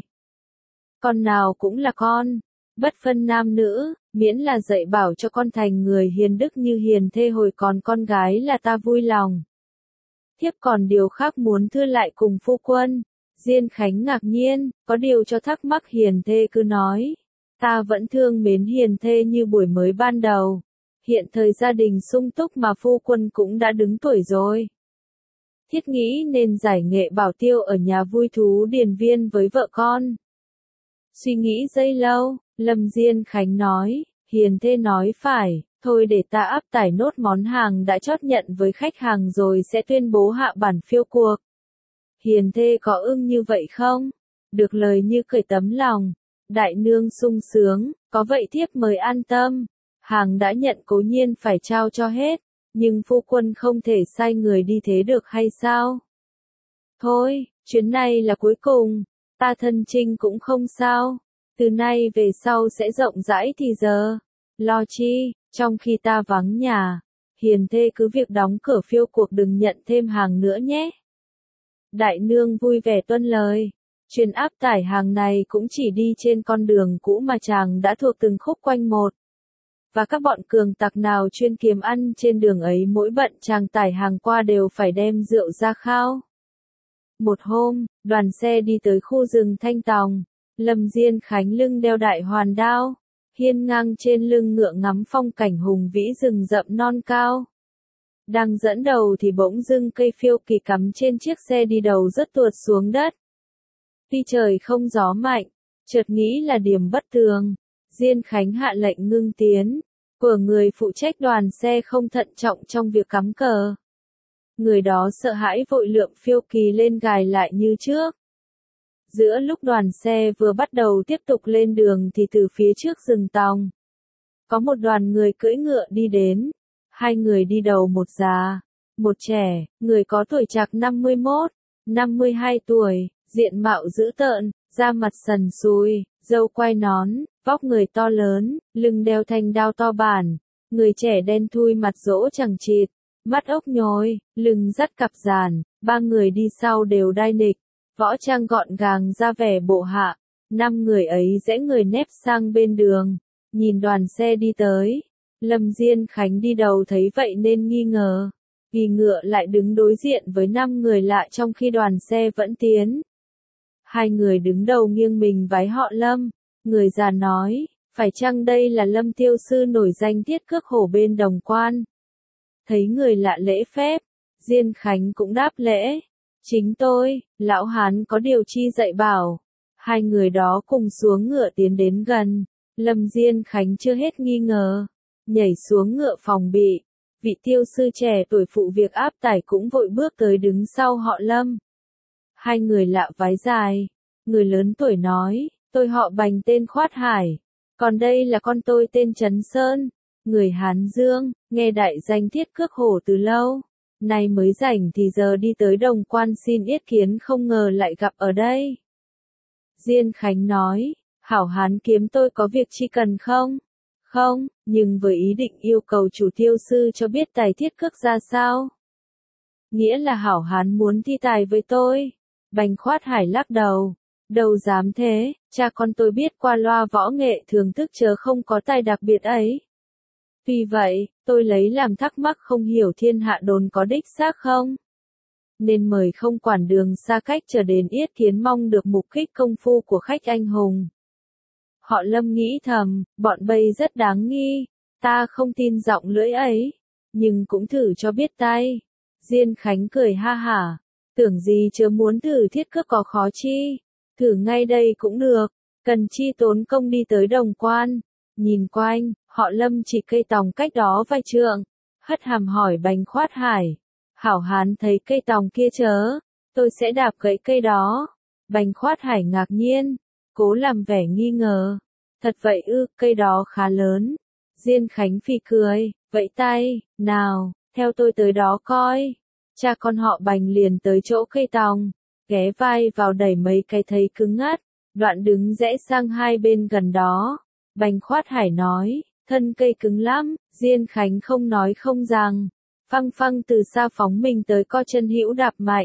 Con nào cũng là con, bất phân nam nữ, miễn là dạy bảo cho con thành người hiền đức như hiền thê hồi còn con gái là ta vui lòng. Thiếp còn điều khác muốn thưa lại cùng phu quân. Diên Khánh ngạc nhiên, có điều cho thắc mắc hiền thê cứ nói. Ta vẫn thương mến hiền thê như buổi mới ban đầu. Hiện thời gia đình sung túc mà phu quân cũng đã đứng tuổi rồi. Thiết nghĩ nên giải nghệ bảo tiêu ở nhà vui thú điền viên với vợ con. Suy nghĩ giây lâu, Lâm Diên Khánh nói, hiền thê nói phải, thôi để ta áp tải nốt món hàng đã chót nhận với khách hàng rồi sẽ tuyên bố hạ bản phiêu cuộc. Hiền thê có ưng như vậy không? Được lời như cởi tấm lòng. Đại nương sung sướng, có vậy thiếp mới an tâm. Hàng đã nhận cố nhiên phải trao cho hết, nhưng phu quân không thể sai người đi thế được hay sao? Thôi, chuyến này là cuối cùng, ta thân trinh cũng không sao. Từ nay về sau sẽ rộng rãi thì giờ. Lo chi, trong khi ta vắng nhà, hiền thê cứ việc đóng cửa phiêu cuộc đừng nhận thêm hàng nữa nhé. Đại nương vui vẻ tuân lời. Chuyến áp tải hàng này cũng chỉ đi trên con đường cũ mà chàng đã thuộc từng khúc quanh một. Và các bọn cường tặc nào chuyên kiếm ăn trên đường ấy mỗi bận chàng tải hàng qua đều phải đem rượu ra khao. Một hôm, đoàn xe đi tới khu rừng Thanh Tòng. Lâm Diên Khánh lưng đeo đại hoàn đao, hiên ngang trên lưng ngựa ngắm phong cảnh hùng vĩ rừng rậm non cao. Đang dẫn đầu thì bỗng dưng cây phiêu kỳ cắm trên chiếc xe đi đầu rớt tuột xuống đất. Tuy trời không gió mạnh, chợt nghĩ là điểm bất thường, Diên Khánh hạ lệnh ngưng tiến, của người phụ trách đoàn xe không thận trọng trong việc cắm cờ. Người đó sợ hãi vội lượm phiêu kỳ lên gài lại như trước. Giữa lúc đoàn xe vừa bắt đầu tiếp tục lên đường thì từ phía trước rừng tòng, có một đoàn người cưỡi ngựa đi đến. Hai người đi đầu một già, một trẻ, người có tuổi trạc 51, 52 tuổi, diện mạo dữ tợn, da mặt sần sùi, râu quai nón, vóc người to lớn, lưng đeo thanh đao to bản. Người trẻ đen thui mặt rỗ chằng chịt, mắt ốc nhồi, lưng dắt cặp giàn. Ba người đi sau đều đai nịch, võ trang gọn gàng ra vẻ bộ hạ. Năm người ấy rẽ người nép sang bên đường, nhìn đoàn xe đi tới. Lâm Diên Khánh đi đầu thấy vậy nên nghi ngờ, vì ngựa lại đứng đối diện với 5 người lạ trong khi đoàn xe vẫn tiến. Hai người đứng đầu nghiêng mình vái họ Lâm, người già nói, phải chăng đây là Lâm tiêu sư nổi danh thiết cước hổ bên Đồng Quan? Thấy người lạ lễ phép, Diên Khánh cũng đáp lễ, chính tôi, lão hán có điều chi dạy bảo. Hai người đó cùng xuống ngựa tiến đến gần, Lâm Diên Khánh chưa hết nghi ngờ. Nhảy xuống ngựa phòng bị, vị tiêu sư trẻ tuổi phụ việc áp tải cũng vội bước tới đứng sau họ Lâm. Hai người lạ vái dài, người lớn tuổi nói, tôi họ Bành tên Khoát Hải, còn đây là con tôi tên Trấn Sơn, người Hán Dương, nghe đại danh thiết cước hổ từ lâu, nay mới rảnh thì giờ đi tới Đồng Quan xin yết kiến không ngờ lại gặp ở đây. Diên Khánh nói, hảo hán kiếm tôi có việc chi cần không? Không, nhưng với ý định yêu cầu chủ tiêu sư cho biết tài thiết cước ra sao. Nghĩa là hảo hán muốn thi tài với tôi. Bành Khoát Hải lắc đầu. Đâu dám thế, cha con tôi biết qua loa võ nghệ thường thức chớ không có tài đặc biệt ấy. Tuy vậy, tôi lấy làm thắc mắc không hiểu thiên hạ đồn có đích xác không? Nên mời không quản đường xa cách trở đến yết kiến mong được mục kích công phu của khách anh hùng. Họ Lâm nghĩ thầm, bọn bây rất đáng nghi, ta không tin giọng lưỡi ấy, nhưng cũng thử cho biết tay. Diên Khánh cười ha hả, tưởng gì chớ muốn thử thiết cước có khó chi, thử ngay đây cũng được, cần chi tốn công đi tới Đồng Quan. Nhìn quanh, họ Lâm chỉ cây tòng cách đó vài trượng, hất hàm hỏi Bành Khoát Hải, hảo hán thấy cây tòng kia chớ, tôi sẽ đạp gãy cây đó. Bành Khoát Hải ngạc nhiên, cố làm vẻ nghi ngờ. Thật vậy ư, cây đó khá lớn. Diên Khánh phì cười, vẫy tay, nào, theo tôi tới đó coi. Cha con họ Bành liền tới chỗ cây tòng, ghé vai vào đẩy mấy cái thấy cứng ngắt, đoạn đứng rẽ sang hai bên gần đó. Bành Khoát Hải nói, thân cây cứng lắm, Diên Khánh không nói không rằng, phăng phăng từ xa phóng mình tới co chân hữu đạp mạnh.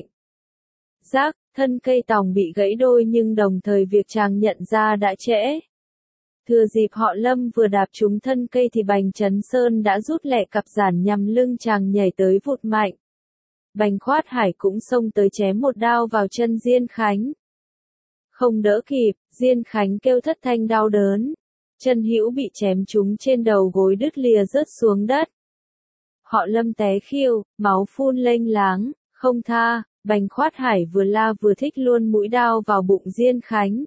Rác, thân cây tòng bị gãy đôi nhưng đồng thời việc chàng nhận ra đã trễ. Thừa dịp họ Lâm vừa đạp trúng thân cây thì Bành Chấn Sơn đã rút lẹ cặp giản nhằm lưng chàng nhảy tới vụt mạnh. Bành Khoát Hải cũng xông tới chém một đao vào chân Diên Khánh. Không đỡ kịp, Diên Khánh kêu thất thanh đau đớn. Chân hữu bị chém trúng trên đầu gối đứt lìa rớt xuống đất. Họ Lâm té khiêu, máu phun lênh láng, không tha. Bành Khoát Hải vừa la vừa thích luôn mũi đao vào bụng Diên Khánh.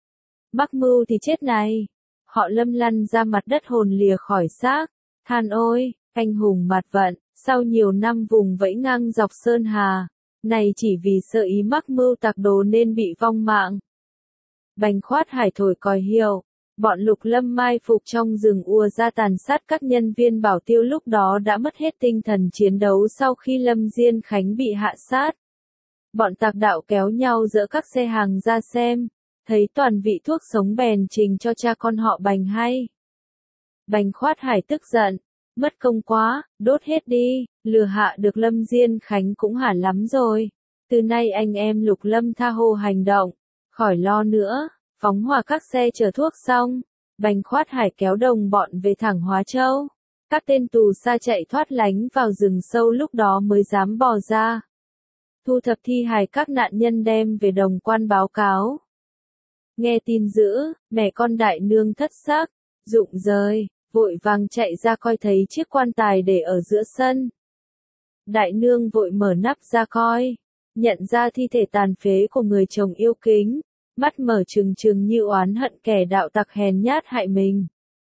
Mắc mưu thì chết này. Họ Lâm lăn ra mặt đất hồn lìa khỏi xác. Than ôi, anh hùng mặt vận, sau nhiều năm vùng vẫy ngang dọc Sơn Hà. Này chỉ vì sợ ý mắc mưu tặc đồ nên bị vong mạng. Bành Khoát Hải thổi còi hiệu. Bọn Lục Lâm mai phục trong rừng ùa ra tàn sát các nhân viên bảo tiêu lúc đó đã mất hết tinh thần chiến đấu sau khi Lâm Diên Khánh bị hạ sát. Bọn tặc đạo kéo nhau dỡ các xe hàng ra xem, thấy toàn vị thuốc sống bèn trình cho cha con họ Bành hay. Bành Khoát Hải tức giận, mất công quá, đốt hết đi, lừa hạ được Lâm Diên Khánh cũng hả lắm rồi. Từ nay anh em Lục Lâm tha hồ hành động, khỏi lo nữa, phóng hỏa các xe chở thuốc xong, Bành Khoát Hải kéo đồng bọn về thẳng Hóa Châu. Các tên tù xa chạy thoát lánh vào rừng sâu lúc đó mới dám bò ra. Thu thập thi hài các nạn nhân đem về Đồng Quan báo cáo. Nghe tin dữ, mẹ con Đại Nương thất xác, rụng rời, vội vàng chạy ra coi thấy chiếc quan tài để ở giữa sân. Đại Nương vội mở nắp ra coi, nhận ra thi thể tàn phế của người chồng yêu kính, mắt mở trừng trừng như oán hận kẻ đạo tặc hèn nhát hại mình.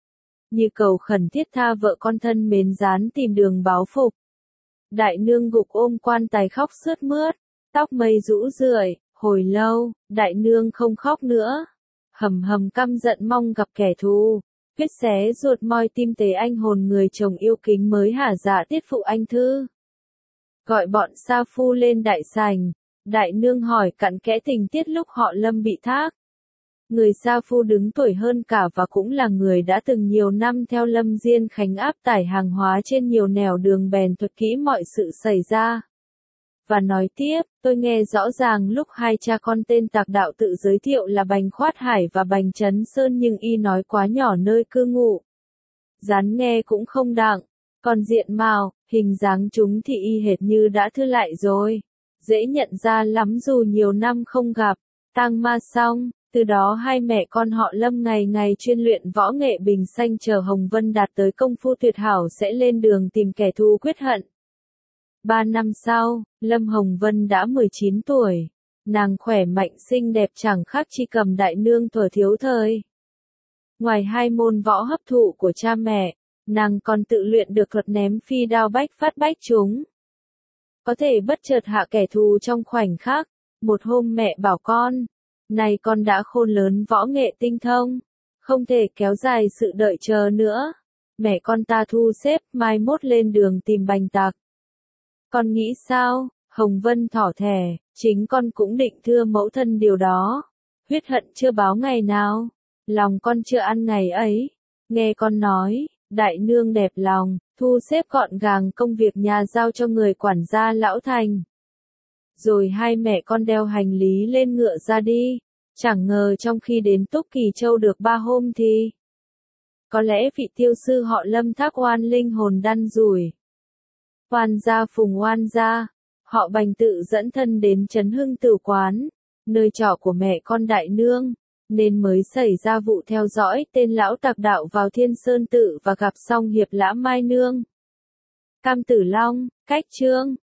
Như cầu khẩn thiết tha vợ con thân mến rán tìm đường báo phục. Đại Nương gục ôm quan tài khóc sướt mướt, tóc mây rũ rượi, hồi lâu, Đại Nương không khóc nữa. Hầm hầm căm giận mong gặp kẻ thù, quyết xé ruột moi tim tế anh hồn người chồng yêu kính mới hả dạ tiết phụ anh thư. Gọi bọn sa phu lên đại sảnh, Đại Nương hỏi cặn kẽ tình tiết lúc họ Lâm bị thác. Người sa phu đứng tuổi hơn cả và cũng là người đã từng nhiều năm theo Lâm Diên Khánh áp tải hàng hóa trên nhiều nẻo đường bèn thuật kỹ mọi sự xảy ra. Và nói tiếp, tôi nghe rõ ràng lúc hai cha con tên tặc đạo tự giới thiệu là Bành Khoát Hải và Bành Chấn Sơn nhưng y nói quá nhỏ nơi cư ngụ. Dán nghe cũng không đặng, còn diện mạo, hình dáng chúng thì y hệt như đã thư lại rồi. Dễ nhận ra lắm dù nhiều năm không gặp, tang ma xong. Từ đó hai mẹ con họ Lâm ngày ngày chuyên luyện võ nghệ bình xanh chờ Hồng Vân đạt tới công phu tuyệt hảo sẽ lên đường tìm kẻ thù quyết hận. 3 năm sau, Lâm Hồng Vân đã 19 tuổi. Nàng khỏe mạnh xinh đẹp chẳng khác chi Cầm Đại Nương thuở thiếu thời. Ngoài hai môn võ hấp thụ của cha mẹ, nàng còn tự luyện được thuật ném phi đao bách phát bách trúng. Có thể bất chợt hạ kẻ thù trong khoảnh khắc. Một hôm mẹ bảo con, này con đã khôn lớn võ nghệ tinh thông, không thể kéo dài sự đợi chờ nữa. Mẹ con ta thu xếp mai mốt lên đường tìm Bành tặc. Con nghĩ sao? Hồng Vân thỏ thẻ, chính con cũng định thưa mẫu thân điều đó. Huyết hận chưa báo ngày nào, lòng con chưa ăn ngày ấy. Nghe con nói, Đại Nương đẹp lòng, thu xếp gọn gàng công việc nhà giao cho người quản gia lão thành. Rồi hai mẹ con đeo hành lý lên ngựa ra đi. Chẳng ngờ trong khi đến Túc Kỳ Châu được 3 hôm thì có lẽ vị tiêu sư họ Lâm thác oan linh hồn đăn rủi. Oan gia phùng oan gia, họ Bành tự dẫn thân đến Trấn Hưng Tử Quán, nơi trọ của mẹ con Đại Nương, nên mới xảy ra vụ theo dõi tên lão tặc đạo vào Thiên Sơn Tự và gặp xong hiệp lã Mai Nương. Cam Tử Long, Cách Trương,